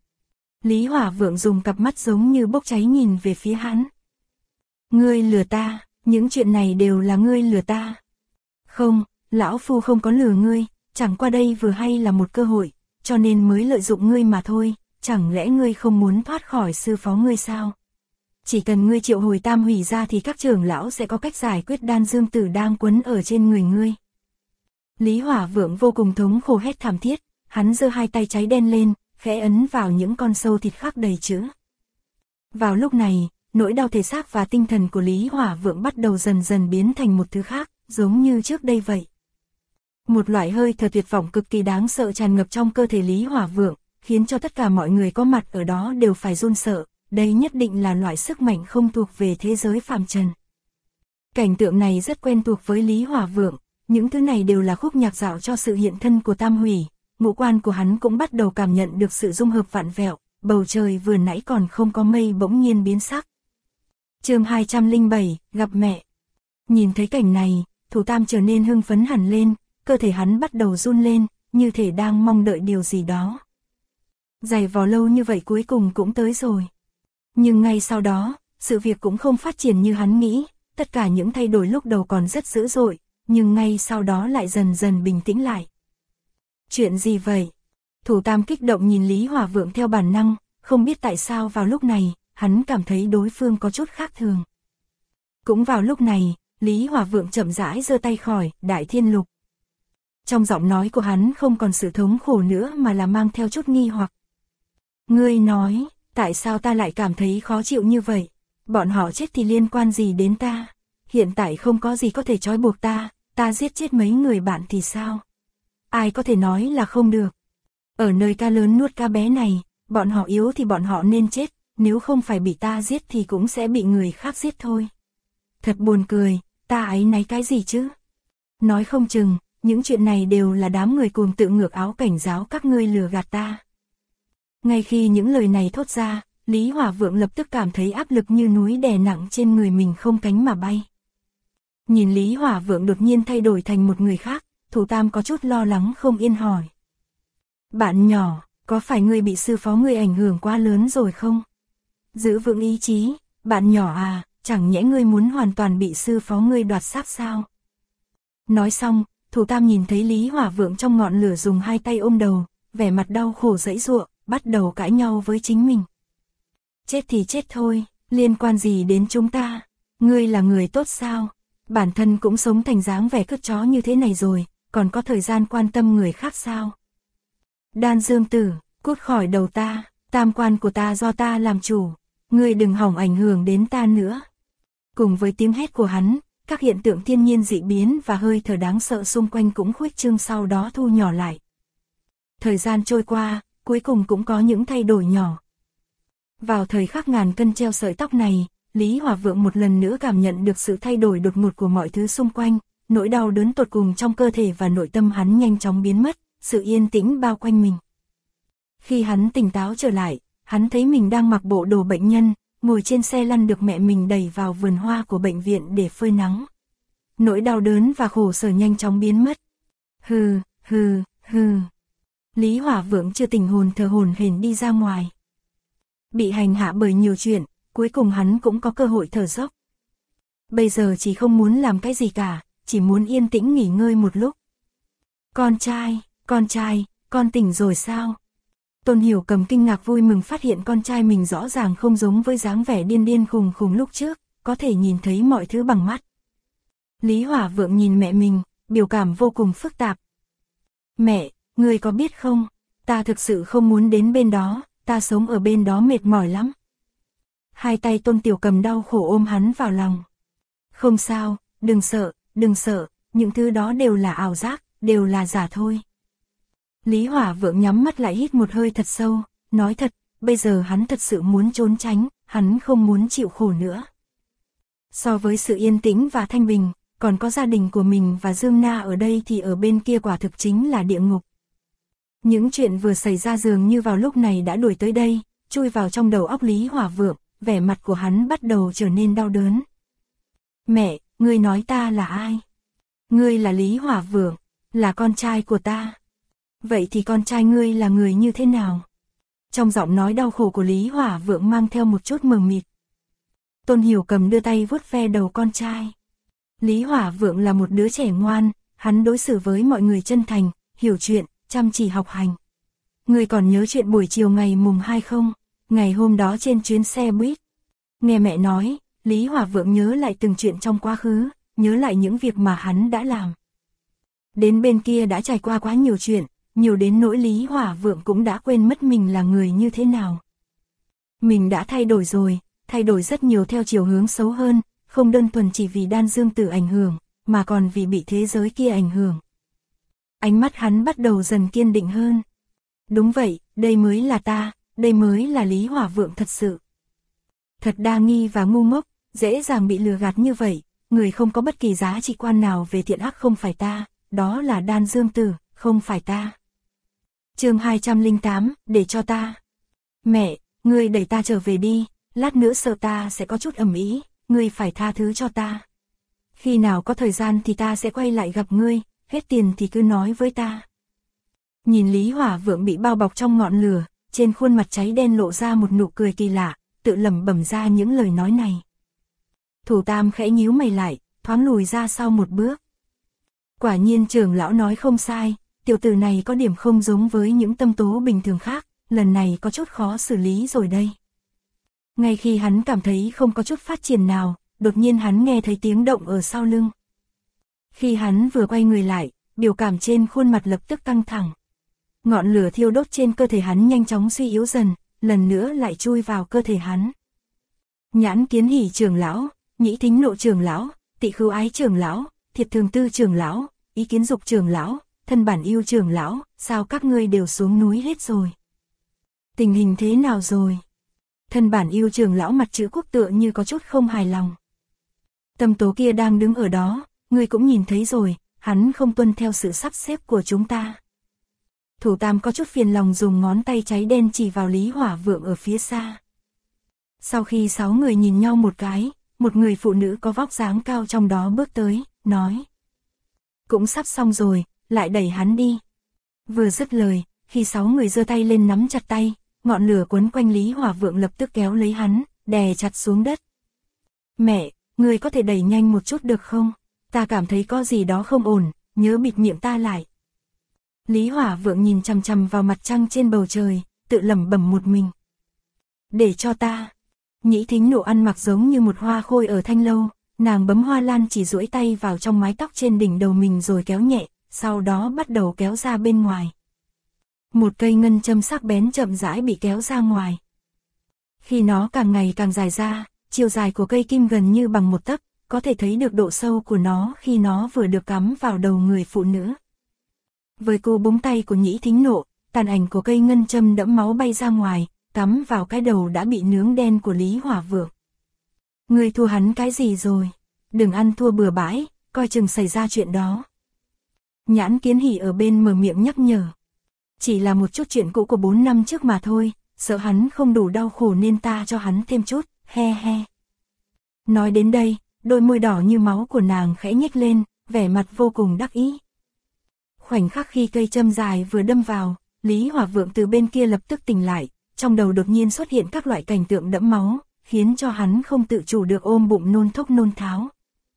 Lý Hỏa Vượng dùng cặp mắt giống như bốc cháy nhìn về phía hắn. Ngươi lừa ta, những chuyện này đều là ngươi lừa ta. Không, lão phu không có lừa ngươi, chẳng qua đây vừa hay là một cơ hội, cho nên mới lợi dụng ngươi mà thôi, chẳng lẽ ngươi không muốn thoát khỏi sư phó ngươi sao? Chỉ cần ngươi triệu hồi Tam Hủy ra thì các trưởng lão sẽ có cách giải quyết đan dương tử đang quấn ở trên người ngươi. Lý Hỏa Vượng vô cùng thống khổ hét thảm thiết, hắn giơ hai tay cháy đen lên, khẽ ấn vào những con sâu thịt khắc đầy chữ. Vào lúc này, nỗi đau thể xác và tinh thần của Lý Hỏa Vượng bắt đầu dần dần biến thành một thứ khác, giống như trước đây vậy. Một loại hơi thở tuyệt vọng cực kỳ đáng sợ tràn ngập trong cơ thể Lý Hỏa Vượng, khiến cho tất cả mọi người có mặt ở đó đều phải run sợ, đây nhất định là loại sức mạnh không thuộc về thế giới phàm trần. Cảnh tượng này rất quen thuộc với Lý Hỏa Vượng, những thứ này đều là khúc nhạc dạo cho sự hiện thân của Tam Hủy, ngũ quan của hắn cũng bắt đầu cảm nhận được sự dung hợp vạn vẹo, bầu trời vừa nãy còn không có mây bỗng nhiên biến sắc. Chương 207, gặp mẹ. Nhìn thấy cảnh này, Thủ Tam trở nên hưng phấn hẳn lên, cơ thể hắn bắt đầu run lên, như thể đang mong đợi điều gì đó. Giày vò lâu như vậy cuối cùng cũng tới rồi. Nhưng ngay sau đó, sự việc cũng không phát triển như hắn nghĩ, tất cả những thay đổi lúc đầu còn rất dữ dội, nhưng ngay sau đó lại dần dần bình tĩnh lại. Chuyện gì vậy? Thủ Tam kích động nhìn Lý Hỏa Vượng theo bản năng, không biết tại sao vào lúc này, hắn cảm thấy đối phương có chút khác thường. Cũng vào lúc này, Lý Hỏa Vượng chậm rãi giơ tay khỏi Đại Thiên Lục. Trong giọng nói của hắn không còn sự thống khổ nữa mà là mang theo chút nghi hoặc. Ngươi nói, tại sao ta lại cảm thấy khó chịu như vậy? Bọn họ chết thì liên quan gì đến ta? Hiện tại không có gì có thể trói buộc ta giết chết mấy người bạn thì sao? Ai có thể nói là không được? Ở nơi ca lớn nuốt ca bé này, bọn họ yếu thì bọn họ nên chết, nếu không phải bị ta giết thì cũng sẽ bị người khác giết thôi. Thật buồn cười, ta áy náy cái gì chứ? Nói không chừng, những chuyện này đều là đám người cuồng tự ngược áo cảnh giáo các ngươi lừa gạt ta. Ngay khi những lời này thốt ra, Lý Hỏa Vượng lập tức cảm thấy áp lực như núi đè nặng trên người mình không cánh mà bay. Nhìn Lý Hỏa Vượng đột nhiên thay đổi thành một người khác, Thủ Tam có chút lo lắng không yên hỏi. Bạn nhỏ, có phải ngươi bị sư phó ngươi ảnh hưởng quá lớn rồi không? Giữ vững ý chí, bạn nhỏ à, chẳng nhẽ ngươi muốn hoàn toàn bị sư phó ngươi đoạt xác sao? Nói xong, Thủ Tam nhìn thấy Lý Hỏa Vượng trong ngọn lửa dùng hai tay ôm đầu, vẻ mặt đau khổ giãy giụa, bắt đầu cãi nhau với chính mình. Chết thì chết thôi, liên quan gì đến chúng ta? Ngươi là người tốt sao? Bản thân cũng sống thành dáng vẻ cứt chó như thế này rồi, còn có thời gian quan tâm người khác sao? Đan Dương Tử, cút khỏi đầu ta, tam quan của ta do ta làm chủ, ngươi đừng hỏng ảnh hưởng đến ta nữa. Cùng với tiếng hét của hắn, các hiện tượng thiên nhiên dị biến và hơi thở đáng sợ xung quanh cũng khuếch trương sau đó thu nhỏ lại. Thời gian trôi qua, cuối cùng cũng có những thay đổi nhỏ. Vào thời khắc ngàn cân treo sợi tóc này, Lý Hỏa Vượng một lần nữa cảm nhận được sự thay đổi đột ngột của mọi thứ xung quanh, nỗi đau đớn tột cùng trong cơ thể và nội tâm hắn nhanh chóng biến mất, sự yên tĩnh bao quanh mình. Khi hắn tỉnh táo trở lại, hắn thấy mình đang mặc bộ đồ bệnh nhân, ngồi trên xe lăn được mẹ mình đẩy vào vườn hoa của bệnh viện để phơi nắng. Nỗi đau đớn và khổ sở nhanh chóng biến mất. Hừ, hừ, hừ. Lý Hỏa Vượng chưa tỉnh hồn thở hổn hển đi ra ngoài. Bị hành hạ bởi nhiều chuyện, cuối cùng hắn cũng có cơ hội thở dốc. Bây giờ chỉ không muốn làm cái gì cả, chỉ muốn yên tĩnh nghỉ ngơi một lúc. Con trai, con tỉnh rồi sao? Tôn Hiểu Cầm kinh ngạc vui mừng phát hiện con trai mình rõ ràng không giống với dáng vẻ điên điên khùng khùng lúc trước, có thể nhìn thấy mọi thứ bằng mắt. Lý Hỏa Vượng nhìn mẹ mình, biểu cảm vô cùng phức tạp. Mẹ, ngươi có biết không, ta thực sự không muốn đến bên đó, ta sống ở bên đó mệt mỏi lắm. Hai tay Tôn Tiểu Cầm đau khổ ôm hắn vào lòng. Không sao, đừng sợ, những thứ đó đều là ảo giác, đều là giả thôi. Lý Hỏa Vượng nhắm mắt lại hít một hơi thật sâu, nói thật, bây giờ hắn thật sự muốn trốn tránh, hắn không muốn chịu khổ nữa. So với sự yên tĩnh và thanh bình, còn có gia đình của mình và Dương Na ở đây thì ở bên kia quả thực chính là địa ngục. Những chuyện vừa xảy ra dường như vào lúc này đã đuổi tới đây, chui vào trong đầu óc Lý Hỏa Vượng, vẻ mặt của hắn bắt đầu trở nên đau đớn. Mẹ, ngươi nói ta là ai? Ngươi là Lý Hỏa Vượng, là con trai của ta. Vậy thì con trai ngươi là người như thế nào? Trong giọng nói đau khổ của Lý Hỏa Vượng mang theo một chút mờ mịt. Tôn Hiểu Cầm đưa tay vuốt ve đầu con trai. Lý Hỏa Vượng là một đứa trẻ ngoan, hắn đối xử với mọi người chân thành, hiểu chuyện, chăm chỉ học hành. Ngươi còn nhớ chuyện buổi chiều ngày mùng 2 không? Ngày hôm đó trên chuyến xe buýt. Nghe mẹ nói, Lý Hỏa Vượng nhớ lại từng chuyện trong quá khứ, nhớ lại những việc mà hắn đã làm. Đến bên kia đã trải qua quá nhiều chuyện, nhiều đến nỗi Lý Hỏa Vượng cũng đã quên mất mình là người như thế nào. Mình đã thay đổi rồi, thay đổi rất nhiều theo chiều hướng xấu hơn, không đơn thuần chỉ vì Đan Dương Tử ảnh hưởng, mà còn vì bị thế giới kia ảnh hưởng. Ánh mắt hắn bắt đầu dần kiên định hơn. Đúng vậy, đây mới là ta, đây mới là Lý Hỏa Vượng thật sự. Thật đa nghi và ngu ngốc, dễ dàng bị lừa gạt như vậy, người không có bất kỳ giá trị quan nào về thiện ác không phải ta, đó là Đan Dương Tử, không phải ta. Chương 208, để cho ta. Mẹ, ngươi đẩy ta trở về đi, lát nữa sợ ta sẽ có chút ầm ĩ, ngươi phải tha thứ cho ta. Khi nào có thời gian thì ta sẽ quay lại gặp ngươi, hết tiền thì cứ nói với ta. Nhìn Lý Hỏa Vượng bị bao bọc trong ngọn lửa, trên khuôn mặt cháy đen lộ ra một nụ cười kỳ lạ, tự lẩm bẩm ra những lời nói này. Thủ Tam khẽ nhíu mày lại, thoáng lùi ra sau một bước. Quả nhiên trưởng lão nói không sai, tiểu tử này có điểm không giống với những tâm tố bình thường khác, lần này có chút khó xử lý rồi đây. Ngay khi hắn cảm thấy không có chút phát triển nào, đột nhiên hắn nghe thấy tiếng động ở sau lưng. Khi hắn vừa quay người lại, biểu cảm trên khuôn mặt lập tức căng thẳng. Ngọn lửa thiêu đốt trên cơ thể hắn nhanh chóng suy yếu dần, lần nữa lại chui vào cơ thể hắn. Nhãn Kiến Hỉ trưởng lão, Nhĩ Thính Nộ trưởng lão, Tị Khưu Ái trưởng lão, Thiệt Thường Tư trưởng lão, Ý Kiến Dục trưởng lão, Thân Bản Yêu trưởng lão, sao các ngươi đều xuống núi hết rồi? Tình hình thế nào rồi? Thân Bản Yêu trưởng lão mặt chữ quốc tựa như có chút không hài lòng. Tâm tố kia đang đứng ở đó, ngươi cũng nhìn thấy rồi, hắn không tuân theo sự sắp xếp của chúng ta. Thủ Tam có chút phiền lòng dùng ngón tay cháy đen chỉ vào Lý Hỏa Vượng ở phía xa. Sau khi 6 người nhìn nhau một cái, một người phụ nữ có vóc dáng cao trong đó bước tới, nói. Cũng sắp xong rồi, lại đẩy hắn đi. Vừa dứt lời, khi 6 người giơ tay lên nắm chặt tay, ngọn lửa quấn quanh Lý Hỏa Vượng lập tức kéo lấy hắn, đè chặt xuống đất. Mẹ, người có thể đẩy nhanh một chút được không? Ta cảm thấy có gì đó không ổn, nhớ bịt miệng ta lại. Lý Hỏa Vượng nhìn chằm chằm vào mặt trăng trên bầu trời, tự lẩm bẩm một mình. Để cho ta. Nhĩ Thính Nộ ăn mặc giống như một hoa khôi ở thanh lâu, nàng bấm hoa lan chỉ duỗi tay vào trong mái tóc trên đỉnh đầu mình rồi kéo nhẹ, sau đó bắt đầu kéo ra bên ngoài. Một cây ngân châm sắc bén chậm rãi bị kéo ra ngoài. Khi nó càng ngày càng dài ra, chiều dài của cây kim gần như bằng một tấc, có thể thấy được độ sâu của nó khi nó vừa được cắm vào đầu người phụ nữ. Với cô búng tay của Nhĩ Thính Nộ, tàn ảnh của cây ngân châm đẫm máu bay ra ngoài, cắm vào cái đầu đã bị nướng đen của Lý Hỏa Vượng. Ngươi thua hắn cái gì rồi? Đừng ăn thua bừa bãi, coi chừng xảy ra chuyện đó. Nhãn Kiến Hỉ ở bên mở miệng nhắc nhở. Chỉ là một chút chuyện cũ của 4 năm trước mà thôi, sợ hắn không đủ đau khổ nên ta cho hắn thêm chút, he he. Nói đến đây, đôi môi đỏ như máu của nàng khẽ nhếch lên, vẻ mặt vô cùng đắc ý. Khoảnh khắc khi cây châm dài vừa đâm vào, Lý Hỏa Vượng từ bên kia lập tức tỉnh lại, trong đầu đột nhiên xuất hiện các loại cảnh tượng đẫm máu, khiến cho hắn không tự chủ được ôm bụng nôn thốc nôn tháo.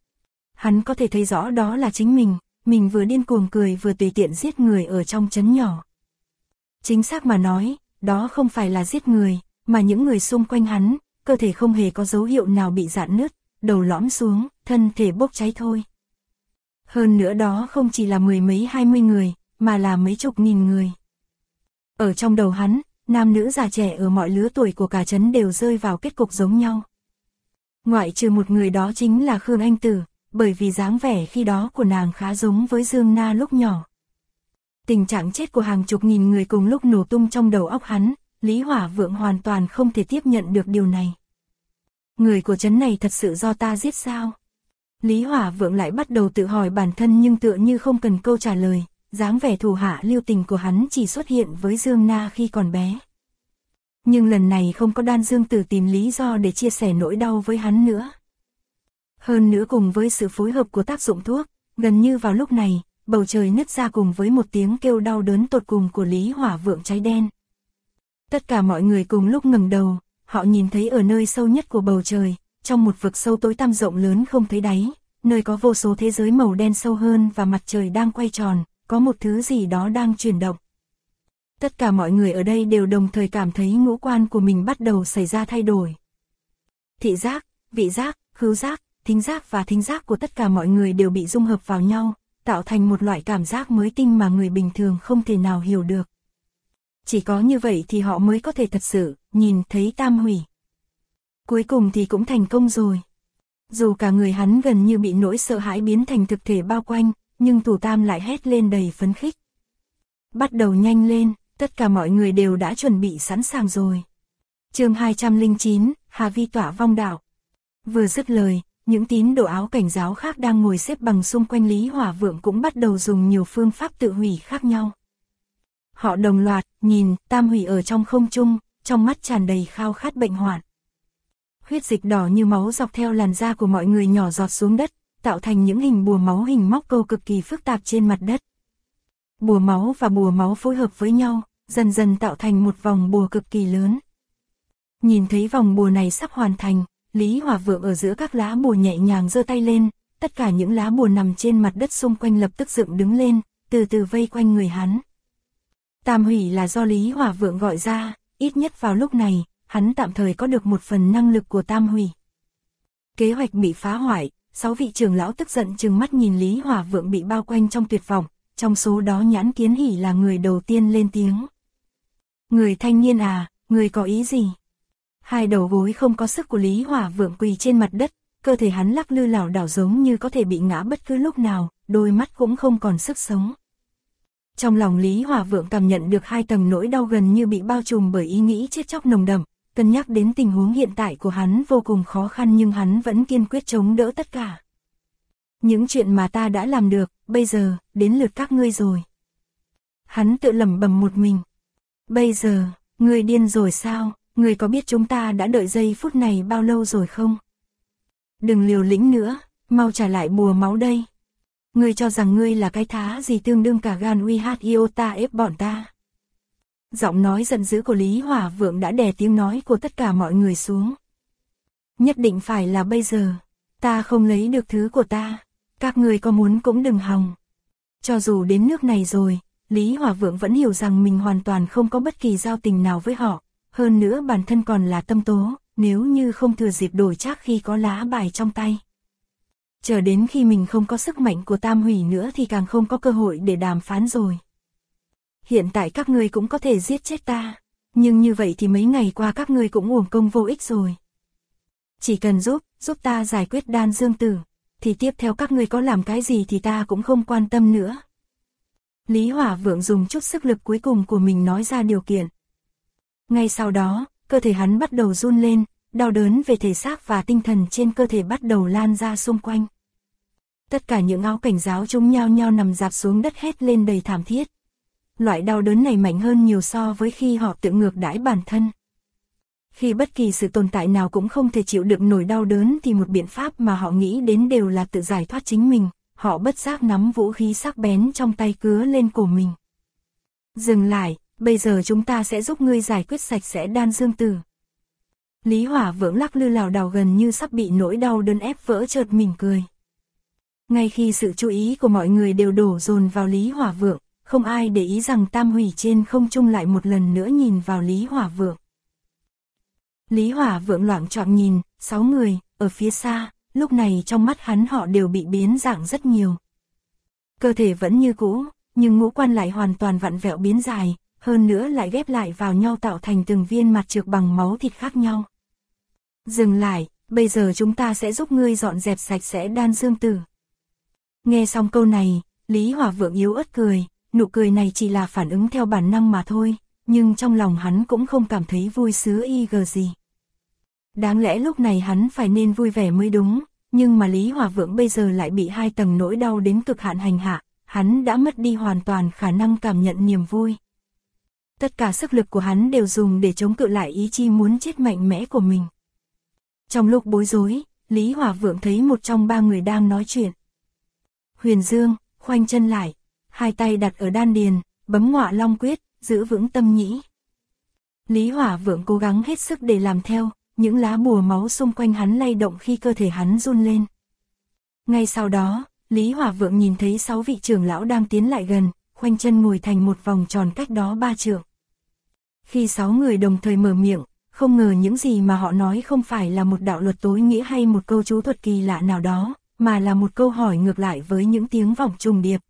Hắn có thể thấy rõ đó là chính mình vừa điên cuồng cười vừa tùy tiện giết người ở trong trấn nhỏ. Chính xác mà nói, đó không phải là giết người, mà những người xung quanh hắn, cơ thể không hề có dấu hiệu nào bị rạn nứt, đầu lõm xuống, thân thể bốc cháy thôi. Hơn nữa đó không chỉ là 10 mấy 20 người, mà là mấy chục nghìn người. Ở trong đầu hắn, nam nữ già trẻ ở mọi lứa tuổi của cả trấn đều rơi vào kết cục giống nhau. Ngoại trừ một người đó chính là Khương Anh Tử, bởi vì dáng vẻ khi đó của nàng khá giống với Dương Na lúc nhỏ. Tình trạng chết của hàng chục nghìn người cùng lúc nổ tung trong đầu óc hắn, Lý Hỏa Vượng hoàn toàn không thể tiếp nhận được điều này. Người của trấn này thật sự do ta giết sao? Lý Hỏa Vượng lại bắt đầu tự hỏi bản thân nhưng tựa như không cần câu trả lời, dáng vẻ thù hạ lưu tình của hắn chỉ xuất hiện với Dương Na khi còn bé. Nhưng lần này không có Đan Dương Tử tìm lý do để chia sẻ nỗi đau với hắn nữa. Hơn nữa cùng với sự phối hợp của tác dụng thuốc, gần như vào lúc này, bầu trời nứt ra cùng với một tiếng kêu đau đớn tột cùng của Lý Hỏa Vượng cháy đen. Tất cả mọi người cùng lúc ngẩng đầu, họ nhìn thấy ở nơi sâu nhất của bầu trời, trong một vực sâu tối tăm rộng lớn không thấy đáy, nơi có vô số thế giới màu đen sâu hơn và mặt trời đang quay tròn, có một thứ gì đó đang chuyển động. Tất cả mọi người ở đây đều đồng thời cảm thấy ngũ quan của mình bắt đầu xảy ra thay đổi. Thị giác, vị giác, khứu giác, thính giác và thính giác của tất cả mọi người đều bị dung hợp vào nhau, tạo thành một loại cảm giác mới tinh mà người bình thường không thể nào hiểu được. Chỉ có như vậy thì họ mới có thể thật sự nhìn thấy Tam Hủy. Cuối cùng thì cũng thành công rồi. Dù cả người hắn gần như bị nỗi sợ hãi biến thành thực thể bao quanh, nhưng Thủ Tam lại hét lên đầy phấn khích. Bắt đầu nhanh lên, tất cả mọi người đều đã chuẩn bị sẵn sàng rồi. Chương 209, Hà Vi tỏa vong đạo. Vừa dứt lời, những tín đồ áo cảnh giáo khác đang ngồi xếp bằng xung quanh Lý Hỏa Vượng cũng bắt đầu dùng nhiều phương pháp tự hủy khác nhau. Họ đồng loạt nhìn Tam Hủy ở trong không trung, trong mắt tràn đầy khao khát bệnh hoạn. Huyết dịch đỏ như máu dọc theo làn da của mọi người nhỏ giọt xuống đất, tạo thành những hình bùa máu hình móc câu cực kỳ phức tạp trên mặt đất. Bùa máu và bùa máu phối hợp với nhau, dần dần tạo thành một vòng bùa cực kỳ lớn. Nhìn thấy vòng bùa này sắp hoàn thành, Lý Hỏa Vượng ở giữa các lá bùa nhẹ nhàng giơ tay lên, tất cả những lá bùa nằm trên mặt đất xung quanh lập tức dựng đứng lên, từ từ vây quanh người hắn. Tam Hủy là do Lý Hỏa Vượng gọi ra, ít nhất vào lúc này, hắn tạm thời có được một phần năng lực của Tam Hủy. Kế hoạch bị phá hoại, 6 vị trưởng lão tức giận trừng mắt nhìn Lý Hỏa Vượng bị bao quanh trong tuyệt vọng, trong số đó Nhãn Kiến Hỉ là người đầu tiên lên tiếng. Người thanh niên à, người có ý gì? Hai đầu gối không có sức của Lý Hỏa Vượng quỳ trên mặt đất, cơ thể hắn lắc lư lảo đảo giống như có thể bị ngã bất cứ lúc nào, đôi mắt cũng không còn sức sống. Trong lòng Lý Hỏa Vượng cảm nhận được 2 tầng nỗi đau gần như bị bao trùm bởi ý nghĩ chết chóc nồng đậm, cân nhắc đến tình huống hiện tại của hắn vô cùng khó khăn nhưng hắn vẫn kiên quyết chống đỡ tất cả. Những chuyện mà ta đã làm được, bây giờ, đến lượt các ngươi rồi. Hắn tự lẩm bẩm một mình. Bây giờ, ngươi điên rồi sao, ngươi có biết chúng ta đã đợi giây phút này bao lâu rồi không? Đừng liều lĩnh nữa, mau trả lại bùa máu đây. Ngươi cho rằng ngươi là cái thá gì tương đương cả gan uy hát iota ép bọn ta. Giọng nói giận dữ của Lý Hỏa Vượng đã đè tiếng nói của tất cả mọi người xuống. Nhất định phải là bây giờ, ta không lấy được thứ của ta, các ngươi có muốn cũng đừng hòng. Cho dù đến nước này rồi, Lý Hỏa Vượng vẫn hiểu rằng mình hoàn toàn không có bất kỳ giao tình nào với họ, hơn nữa bản thân còn là tâm tố, nếu như không thừa dịp đổi trác khi có lá bài trong tay. Chờ đến khi mình không có sức mạnh của Tam Hủy nữa thì càng không có cơ hội để đàm phán rồi. Hiện tại các ngươi cũng có thể giết chết ta, nhưng như vậy thì mấy ngày qua các ngươi cũng uổng công vô ích rồi. Chỉ cần giúp ta giải quyết Đan Dương Tử, thì tiếp theo các ngươi có làm cái gì thì ta cũng không quan tâm nữa. Lý Hỏa Vượng dùng chút sức lực cuối cùng của mình nói ra điều kiện. Ngay sau đó, cơ thể hắn bắt đầu run lên, đau đớn về thể xác và tinh thần trên cơ thể bắt đầu lan ra xung quanh. Tất cả những áo cảnh giáo chúng nhao nhao nằm rạp xuống đất hét lên đầy thảm thiết. Loại đau đớn này mạnh hơn nhiều so với khi họ tự ngược đãi bản thân. Khi bất kỳ sự tồn tại nào cũng không thể chịu đựng nổi đau đớn thì một biện pháp mà họ nghĩ đến đều là tự giải thoát chính mình, họ bất giác nắm vũ khí sắc bén trong tay cứa lên cổ mình. Dừng lại, bây giờ chúng ta sẽ giúp ngươi giải quyết sạch sẽ Đan Dương Tử. Lý Hỏa Vượng lắc lư lảo đảo gần như sắp bị nỗi đau đớn ép vỡ chợt mỉm cười. Ngay khi sự chú ý của mọi người đều đổ dồn vào Lý Hỏa Vượng, không ai để ý rằng Tam Hủy trên không trung lại một lần nữa nhìn vào Lý Hỏa Vượng. Lý Hỏa Vượng loạng choạng nhìn, 6 người, ở phía xa, lúc này trong mắt hắn họ đều bị biến dạng rất nhiều. Cơ thể vẫn như cũ, nhưng ngũ quan lại hoàn toàn vặn vẹo biến dài, hơn nữa lại ghép lại vào nhau tạo thành từng viên mặt trược bằng máu thịt khác nhau. Dừng lại, bây giờ chúng ta sẽ giúp ngươi dọn dẹp sạch sẽ Đan Dương Tử. Nghe xong câu này, Lý Hỏa Vượng yếu ớt cười, nụ cười này chỉ là phản ứng theo bản năng mà thôi, nhưng trong lòng hắn cũng không cảm thấy vui sướng gì. Đáng lẽ lúc này hắn phải nên vui vẻ mới đúng, nhưng mà Lý Hỏa Vượng bây giờ lại bị 2 tầng nỗi đau đến cực hạn hành hạ, hắn đã mất đi hoàn toàn khả năng cảm nhận niềm vui. Tất cả sức lực của hắn đều dùng để chống cự lại ý chí muốn chết mạnh mẽ của mình. Trong lúc bối rối, Lý Hỏa Vượng thấy một trong 3 người đang nói chuyện. Huyền Dương, khoanh chân lại, hai tay đặt ở đan điền, bấm Ngọa Long quyết, giữ vững tâm nhĩ. Lý Hỏa Vượng cố gắng hết sức để làm theo, những lá bùa máu xung quanh hắn lay động khi cơ thể hắn run lên. Ngay sau đó, Lý Hỏa Vượng nhìn thấy 6 vị trưởng lão đang tiến lại gần, khoanh chân ngồi thành một vòng tròn cách đó 3 trượng. Khi 6 người đồng thời mở miệng, không ngờ những gì mà họ nói không phải là một đạo luật tối nghĩa hay một câu chú thuật kỳ lạ nào đó, mà là một câu hỏi ngược lại với những tiếng vọng trùng điệp.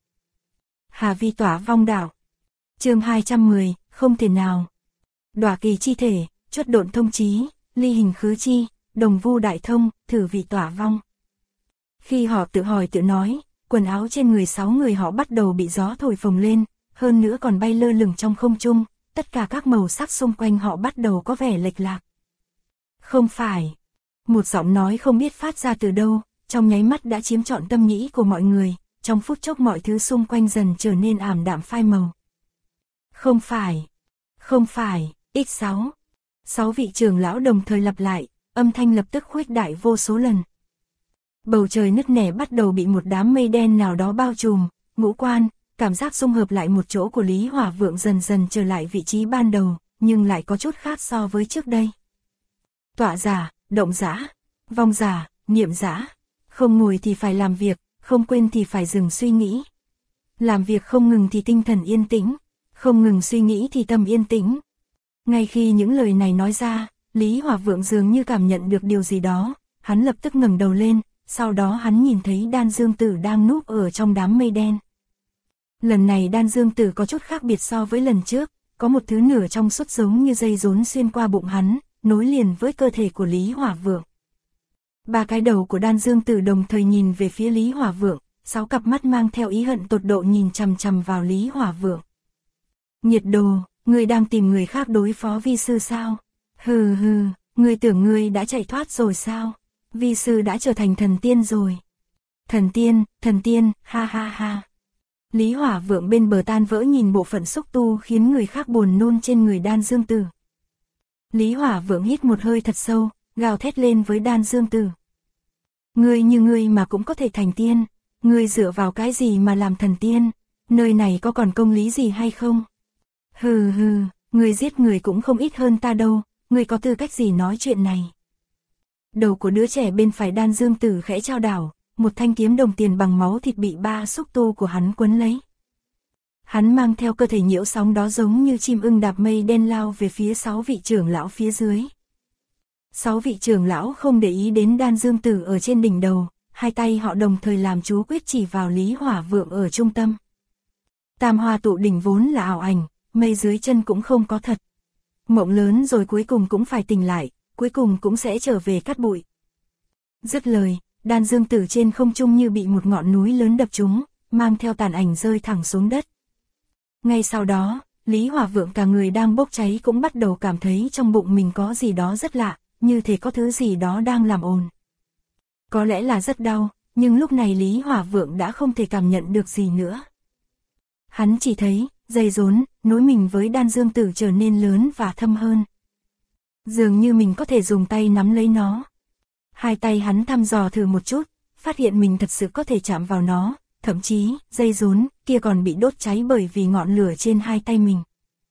Hà vi tỏa vong đạo. Chương 210, không thể nào. Đọa kỳ chi thể, chuất độn thông chí, ly hình khứ chi, đồng vu đại thông, thử vị tỏa vong. Khi họ tự hỏi tự nói, quần áo trên người 6 người họ bắt đầu bị gió thổi phồng lên, hơn nữa còn bay lơ lửng trong không trung, tất cả các màu sắc xung quanh họ bắt đầu có vẻ lệch lạc. Không phải. Một giọng nói không biết phát ra từ đâu, trong nháy mắt đã chiếm trọn tâm nhĩ của mọi người, trong phút chốc mọi thứ xung quanh dần trở nên ảm đạm phai màu. Không phải. Không phải, X6. 6 vị trưởng lão đồng thời lặp lại, âm thanh lập tức khuếch đại vô số lần. Bầu trời nứt nẻ bắt đầu bị một đám mây đen nào đó bao trùm, ngũ quan, cảm giác xung hợp lại một chỗ của Lý Hỏa Vượng dần dần trở lại vị trí ban đầu, nhưng lại có chút khác so với trước đây. Tọa giả, động giả, vong giả, niệm giả, không ngồi thì phải làm việc, không quên thì phải dừng suy nghĩ. Làm việc không ngừng thì tinh thần yên tĩnh, không ngừng suy nghĩ thì tâm yên tĩnh. Ngay khi những lời này nói ra, Lý Hỏa Vượng dường như cảm nhận được điều gì đó, hắn lập tức ngẩng đầu lên, sau đó hắn nhìn thấy Đan Dương Tử đang núp ở trong đám mây đen. Lần này Đan Dương Tử có chút khác biệt so với lần trước, có một thứ nửa trong suốt giống như dây rốn xuyên qua bụng hắn, nối liền với cơ thể của Lý Hỏa Vượng. 3 cái đầu của Đan Dương Tử đồng thời nhìn về phía Lý Hỏa Vượng, 6 cặp mắt mang theo ý hận tột độ nhìn chằm chằm vào Lý Hỏa Vượng. Nhiệt đồ, ngươi đang tìm người khác đối phó vi sư sao? Hừ hừ, ngươi tưởng ngươi đã chạy thoát rồi sao? Vi sư đã trở thành thần tiên rồi. Thần tiên, ha ha ha. Lý Hỏa Vượng bên bờ tan vỡ nhìn bộ phận xúc tu khiến người khác buồn nôn trên người Đan Dương Tử. Lý Hỏa Vượng hít một hơi thật sâu, gào thét lên với Đan Dương Tử. Ngươi như ngươi mà cũng có thể thành tiên, ngươi dựa vào cái gì mà làm thần tiên, nơi này có còn công lý gì hay không? Hừ hừ, ngươi giết người cũng không ít hơn ta đâu, ngươi có tư cách gì nói chuyện này? Đầu của đứa trẻ bên phải Đan Dương Tử khẽ chao đảo, một thanh kiếm đồng tiền bằng máu thịt bị 3 xúc tu của hắn quấn lấy. Hắn mang theo cơ thể nhiễu sóng đó giống như chim ưng đạp mây đen lao về phía 6 vị trưởng lão phía dưới. 6 vị trưởng lão không để ý đến Đan Dương Tử ở trên đỉnh đầu, hai tay họ đồng thời làm chú quyết chỉ vào Lý Hỏa Vượng ở trung tâm. Tam hoa tụ đỉnh vốn là ảo ảnh, mây dưới chân cũng không có thật. Mộng lớn rồi cuối cùng cũng phải tỉnh lại, cuối cùng cũng sẽ trở về cát bụi. Dứt lời, Đan Dương Tử trên không trung như bị một ngọn núi lớn đập trúng, mang theo tàn ảnh rơi thẳng xuống đất. Ngay sau đó, Lý Hỏa Vượng cả người đang bốc cháy cũng bắt đầu cảm thấy trong bụng mình có gì đó rất lạ, như thể có thứ gì đó đang làm ồn. Có lẽ là rất đau, nhưng lúc này Lý Hỏa Vượng đã không thể cảm nhận được gì nữa. Hắn chỉ thấy, dây rốn, nối mình với Đan Dương Tử trở nên lớn và thâm hơn. Dường như mình có thể dùng tay nắm lấy nó. Hai tay hắn thăm dò thử một chút, phát hiện mình thật sự có thể chạm vào nó, thậm chí, dây rốn kia còn bị đốt cháy bởi vì ngọn lửa trên hai tay mình.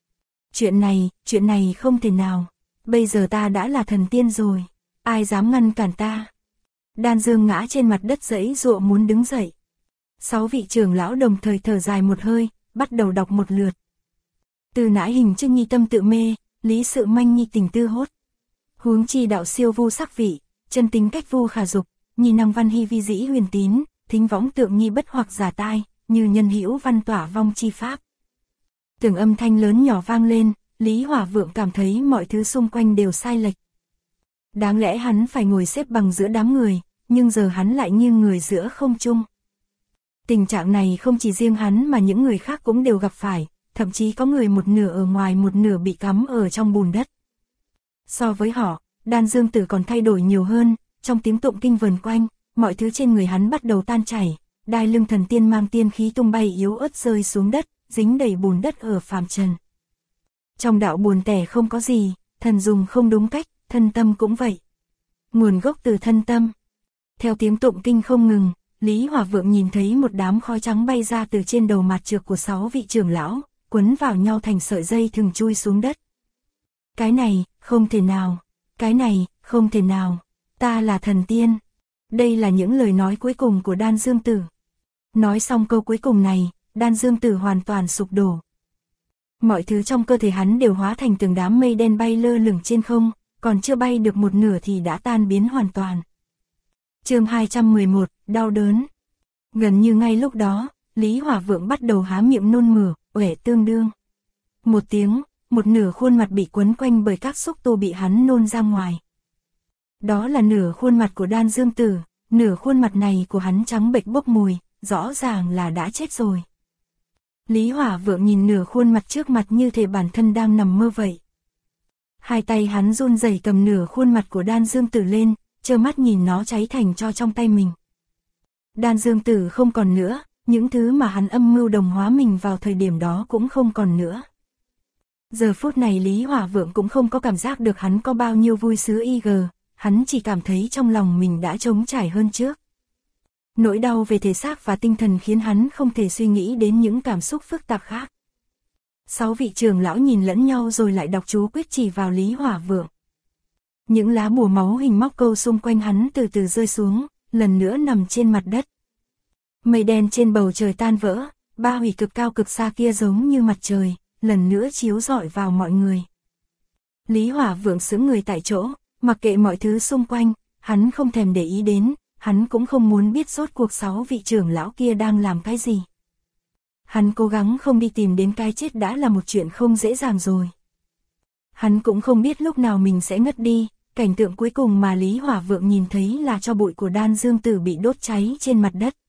Chuyện này không thể nào. Bây giờ ta đã là thần tiên rồi, ai dám ngăn cản ta? Đan Dương ngã trên mặt đất giãy giụa muốn đứng dậy. 6 vị trưởng lão đồng thời thở dài một hơi, bắt đầu đọc một lượt. Từ nãi hình trưng nhi tâm tự mê, lý sự manh nhi tình tư hốt. Huống chi đạo siêu vu sắc vị, chân tính cách vu khả dục, nhi năng văn hy vi dĩ huyền tín, thính võng tượng nhi bất hoặc giả tai, như nhân hữu văn tỏa vong chi pháp. Từng âm thanh lớn nhỏ vang lên, Lý Hỏa Vượng cảm thấy mọi thứ xung quanh đều sai lệch. Đáng lẽ hắn phải ngồi xếp bằng giữa đám người, nhưng giờ hắn lại nghiêng người giữa không trung. Tình trạng này không chỉ riêng hắn mà những người khác cũng đều gặp phải, thậm chí có người một nửa ở ngoài một nửa bị cắm ở trong bùn đất. So với họ, Đan Dương Tử còn thay đổi nhiều hơn, trong tiếng tụng kinh vần quanh, mọi thứ trên người hắn bắt đầu tan chảy, đai lưng thần tiên mang tiên khí tung bay yếu ớt rơi xuống đất, dính đầy bùn đất ở phàm trần. Trong đạo buồn tẻ không có gì, thần dùng không đúng cách, thân tâm cũng vậy. Nguồn gốc từ thân tâm. Theo tiếng tụng kinh không ngừng, Lý Hỏa Vượng nhìn thấy một đám khói trắng bay ra từ trên đầu mặt trược của 6 vị trưởng lão, quấn vào nhau thành sợi dây thừng chui xuống đất. Cái này, không thể nào. Cái này, không thể nào. Ta là thần tiên. Đây là những lời nói cuối cùng của Đan Dương Tử. Nói xong câu cuối cùng này, Đan Dương Tử hoàn toàn sụp đổ. Mọi thứ trong cơ thể hắn đều hóa thành từng đám mây đen bay lơ lửng trên không, còn chưa bay được một nửa thì đã tan biến hoàn toàn. Chương 211, đau đớn. Gần như ngay lúc đó, Lý Hỏa Vượng bắt đầu há miệng nôn mửa, uể tương đương. Một tiếng, một nửa khuôn mặt bị quấn quanh bởi các xúc tu bị hắn nôn ra ngoài. Đó là nửa khuôn mặt của Đan Dương Tử, nửa khuôn mặt này của hắn trắng bệch bốc mùi, rõ ràng là đã chết rồi. Lý Hỏa Vượng nhìn nửa khuôn mặt trước mặt như thể bản thân đang nằm mơ vậy. Hai tay hắn run rẩy cầm nửa khuôn mặt của Đan Dương Tử lên, trơ mắt nhìn nó cháy thành tro trong tay mình. Đan Dương Tử không còn nữa, những thứ mà hắn âm mưu đồng hóa mình vào thời điểm đó cũng không còn nữa. Giờ phút này Lý Hỏa Vượng cũng không có cảm giác được hắn có bao nhiêu vui sướng hắn chỉ cảm thấy trong lòng mình đã trống trải hơn trước. Nỗi đau về thể xác và tinh thần khiến hắn không thể suy nghĩ đến những cảm xúc phức tạp khác. 6 vị trưởng lão nhìn lẫn nhau rồi lại đọc chú quyết chỉ vào Lý Hỏa Vượng. Những lá bùa máu hình móc câu xung quanh hắn từ từ rơi xuống, lần nữa nằm trên mặt đất. Mây đen trên bầu trời tan vỡ, ba hủy cực cao cực xa kia giống như mặt trời, lần nữa chiếu rọi vào mọi người. Lý Hỏa Vượng sững người tại chỗ, mặc kệ mọi thứ xung quanh, hắn không thèm để ý đến, hắn cũng không muốn biết rốt cuộc 6 vị trưởng lão kia đang làm cái gì. Hắn cố gắng không đi tìm đến cái chết đã là một chuyện không dễ dàng rồi. Hắn cũng không biết lúc nào mình sẽ ngất đi, cảnh tượng cuối cùng mà Lý Hỏa Vượng nhìn thấy là tro bụi của Đan Dương Tử bị đốt cháy trên mặt đất.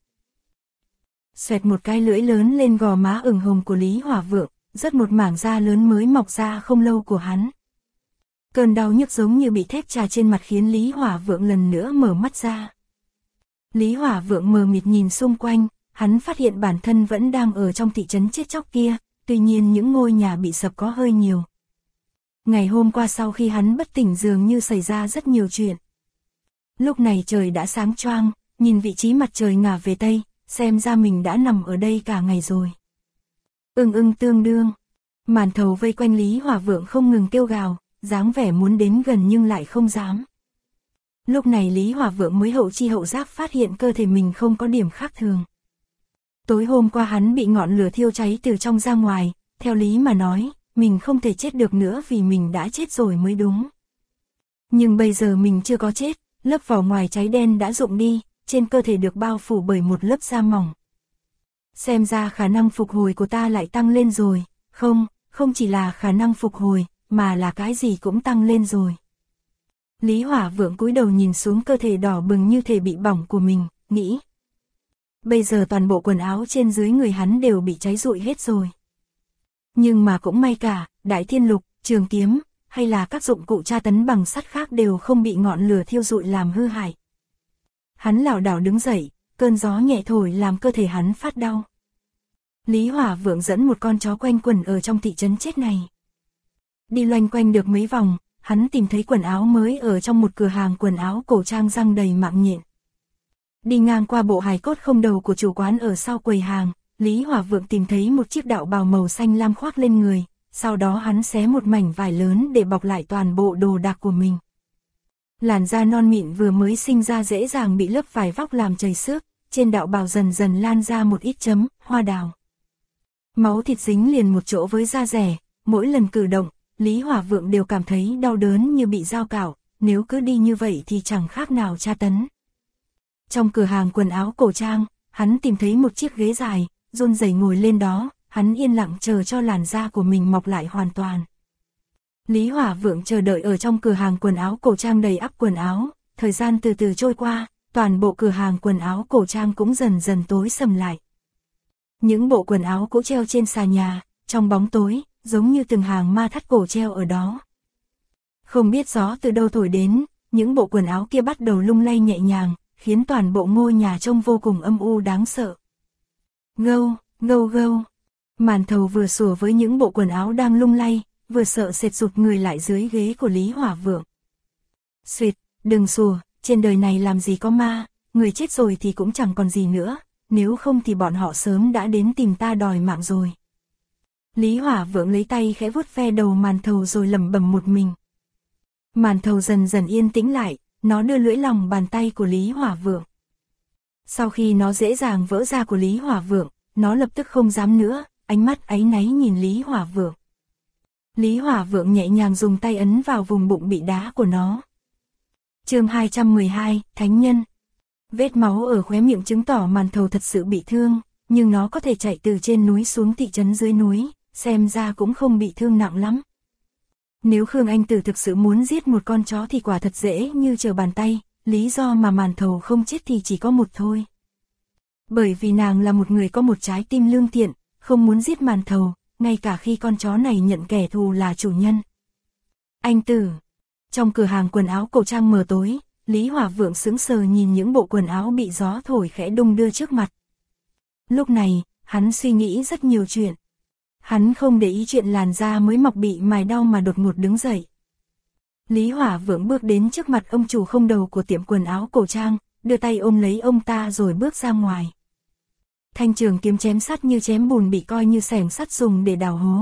Xoẹt một cái lưỡi lớn lên gò má ửng hồng của Lý Hỏa Vượng, rất một mảng da lớn mới mọc ra không lâu của hắn. Cơn đau nhức giống như bị thép chà trên mặt khiến Lý Hỏa Vượng lần nữa mở mắt ra. Lý Hỏa Vượng mờ mịt nhìn xung quanh, hắn phát hiện bản thân vẫn đang ở trong thị trấn chết chóc kia, tuy nhiên những ngôi nhà bị sập có hơi nhiều. Ngày hôm qua sau khi hắn bất tỉnh dường như xảy ra rất nhiều chuyện. Lúc này trời đã sáng choang, nhìn vị trí mặt trời ngả về Tây, xem ra mình đã nằm ở đây cả ngày rồi. Tương đương. Màn thầu vây quanh Lý Hỏa Vượng không ngừng kêu gào, dáng vẻ muốn đến gần nhưng lại không dám. Lúc này Lý Hỏa Vượng mới hậu chi hậu giác phát hiện cơ thể mình không có điểm khác thường. Tối hôm qua hắn bị ngọn lửa thiêu cháy từ trong ra ngoài, theo lý mà nói, mình không thể chết được nữa vì mình đã chết rồi mới đúng. Nhưng bây giờ mình chưa có chết, lớp vỏ ngoài cháy đen đã rụng đi, trên cơ thể được bao phủ bởi một lớp da mỏng. Xem ra khả năng phục hồi của ta lại tăng lên rồi, không chỉ là khả năng phục hồi, mà là cái gì cũng tăng lên rồi. Lý Hỏa Vượng cúi đầu nhìn xuống cơ thể đỏ bừng như thể bị bỏng của mình, nghĩ. Bây giờ toàn bộ quần áo trên dưới người hắn đều bị cháy rụi hết rồi. Nhưng mà cũng may cả, Đại Thiên Lục, trường kiếm, hay là các dụng cụ tra tấn bằng sắt khác đều không bị ngọn lửa thiêu rụi làm hư hại. Hắn lảo đảo đứng dậy, cơn gió nhẹ thổi làm cơ thể hắn phát đau. Lý Hỏa Vượng dẫn một con chó quanh quẩn ở trong thị trấn chết này. Đi loanh quanh được mấy vòng, hắn tìm thấy quần áo mới ở trong một cửa hàng quần áo cổ trang răng đầy mạng nhện. Đi ngang qua bộ hài cốt không đầu của chủ quán ở sau quầy hàng, Lý Hỏa Vượng tìm thấy một chiếc đạo bào màu xanh lam khoác lên người, sau đó hắn xé một mảnh vải lớn để bọc lại toàn bộ đồ đạc của mình. Làn da non mịn vừa mới sinh ra dễ dàng bị lớp vải vóc làm chảy xước, trên đạo bào dần dần lan ra một ít chấm, hoa đào. Máu thịt dính liền một chỗ với da rẻ, mỗi lần cử động, Lý Hỏa Vượng đều cảm thấy đau đớn như bị dao cạo, nếu cứ đi như vậy thì chẳng khác nào tra tấn. Trong cửa hàng quần áo cổ trang, hắn tìm thấy một chiếc ghế dài, run rẩy ngồi lên đó, hắn yên lặng chờ cho làn da của mình mọc lại hoàn toàn. Lý Hỏa Vượng chờ đợi ở trong cửa hàng quần áo cổ trang đầy ắp quần áo, thời gian từ từ trôi qua, toàn bộ cửa hàng quần áo cổ trang cũng dần dần tối sầm lại. Những bộ quần áo cũ treo trên xà nhà, trong bóng tối, giống như từng hàng ma thắt cổ treo ở đó. Không biết gió từ đâu thổi đến, những bộ quần áo kia bắt đầu lung lay nhẹ nhàng, khiến toàn bộ ngôi nhà trông vô cùng âm u đáng sợ. Gâu, gâu gâu. Màn thầu vừa sủa với những bộ quần áo đang lung lay, vừa sợ sệt rụt người lại dưới ghế của Lý Hỏa Vượng. Xuyệt, đừng sủa, trên đời này làm gì có ma, người chết rồi thì cũng chẳng còn gì nữa, nếu không thì bọn họ sớm đã đến tìm ta đòi mạng rồi. Lý Hỏa Vượng lấy tay khẽ vuốt ve đầu Màn Thầu rồi lẩm bẩm một mình. Màn Thầu dần dần yên tĩnh lại, nó đưa lưỡi lòng bàn tay của Lý Hỏa Vượng. Sau khi nó dễ dàng vỡ ra của Lý Hỏa Vượng, nó lập tức không dám nữa, ánh mắt áy náy nhìn Lý Hỏa Vượng. Lý Hỏa Vượng nhẹ nhàng dùng tay ấn vào vùng bụng bị đá của nó. Chương 212, Thánh Nhân. Vết máu ở khóe miệng chứng tỏ Màn Thầu thật sự bị thương, nhưng nó có thể chạy từ trên núi xuống thị trấn dưới núi, xem ra cũng không bị thương nặng lắm. Nếu Khương Anh Tử thực sự muốn giết một con chó thì quả thật dễ như trở bàn tay, lý do mà Màn Thầu không chết thì chỉ có một thôi. Bởi vì nàng là một người có một trái tim lương thiện, không muốn giết Màn Thầu, ngay cả khi con chó này nhận kẻ thù là chủ nhân. Anh Tử. Trong cửa hàng quần áo cổ trang mờ tối, Lý Hỏa Vượng sững sờ nhìn những bộ quần áo bị gió thổi khẽ đung đưa trước mặt. Lúc này, hắn suy nghĩ rất nhiều chuyện. Hắn không để ý chuyện làn da mới mọc bị mài đau mà đột ngột đứng dậy. Lý Hỏa Vượng bước đến trước mặt ông chủ không đầu của tiệm quần áo cổ trang, đưa tay ôm lấy ông ta rồi bước ra ngoài. Thanh trường kiếm chém sắt như chém bùn bị coi như xẻng sắt dùng để đào hố.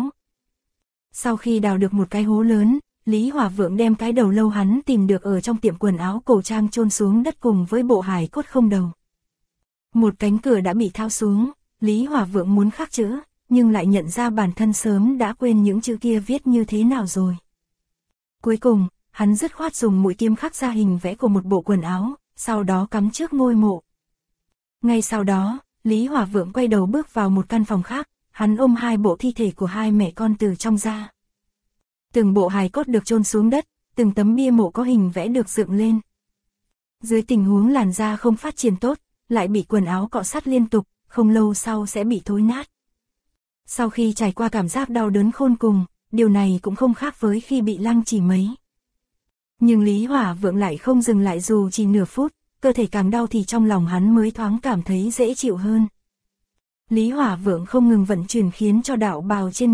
Sau khi đào được một cái hố lớn, Lý Hỏa Vượng đem cái đầu lâu hắn tìm được ở trong tiệm quần áo cổ trang chôn xuống đất cùng với bộ hài cốt không đầu. Một cánh cửa đã bị tháo xuống, Lý Hỏa Vượng muốn khắc chữ, nhưng lại nhận ra bản thân sớm đã quên những chữ kia viết như thế nào rồi. Cuối cùng, hắn dứt khoát dùng mũi kiếm khắc ra hình vẽ của một bộ quần áo, sau đó cắm trước ngôi mộ. Ngay sau đó, Lý Hỏa Vượng quay đầu bước vào một căn phòng khác, hắn ôm hai bộ thi thể của hai mẹ con từ trong ra. Từng bộ hài cốt được chôn xuống đất, từng tấm bia mộ có hình vẽ được dựng lên. Dưới tình huống làn da không phát triển tốt, lại bị quần áo cọ sát liên tục, không lâu sau sẽ bị thối nát. Sau khi trải qua cảm giác đau đớn khôn cùng, điều này cũng không khác với khi bị lăng chỉ mấy. Nhưng Lý Hỏa Vượng lại không dừng lại dù chỉ nửa phút, cơ thể càng đau thì trong lòng hắn mới thoáng cảm thấy dễ chịu hơn. Lý Hỏa Vượng không ngừng vận chuyển khiến cho đạo bào trên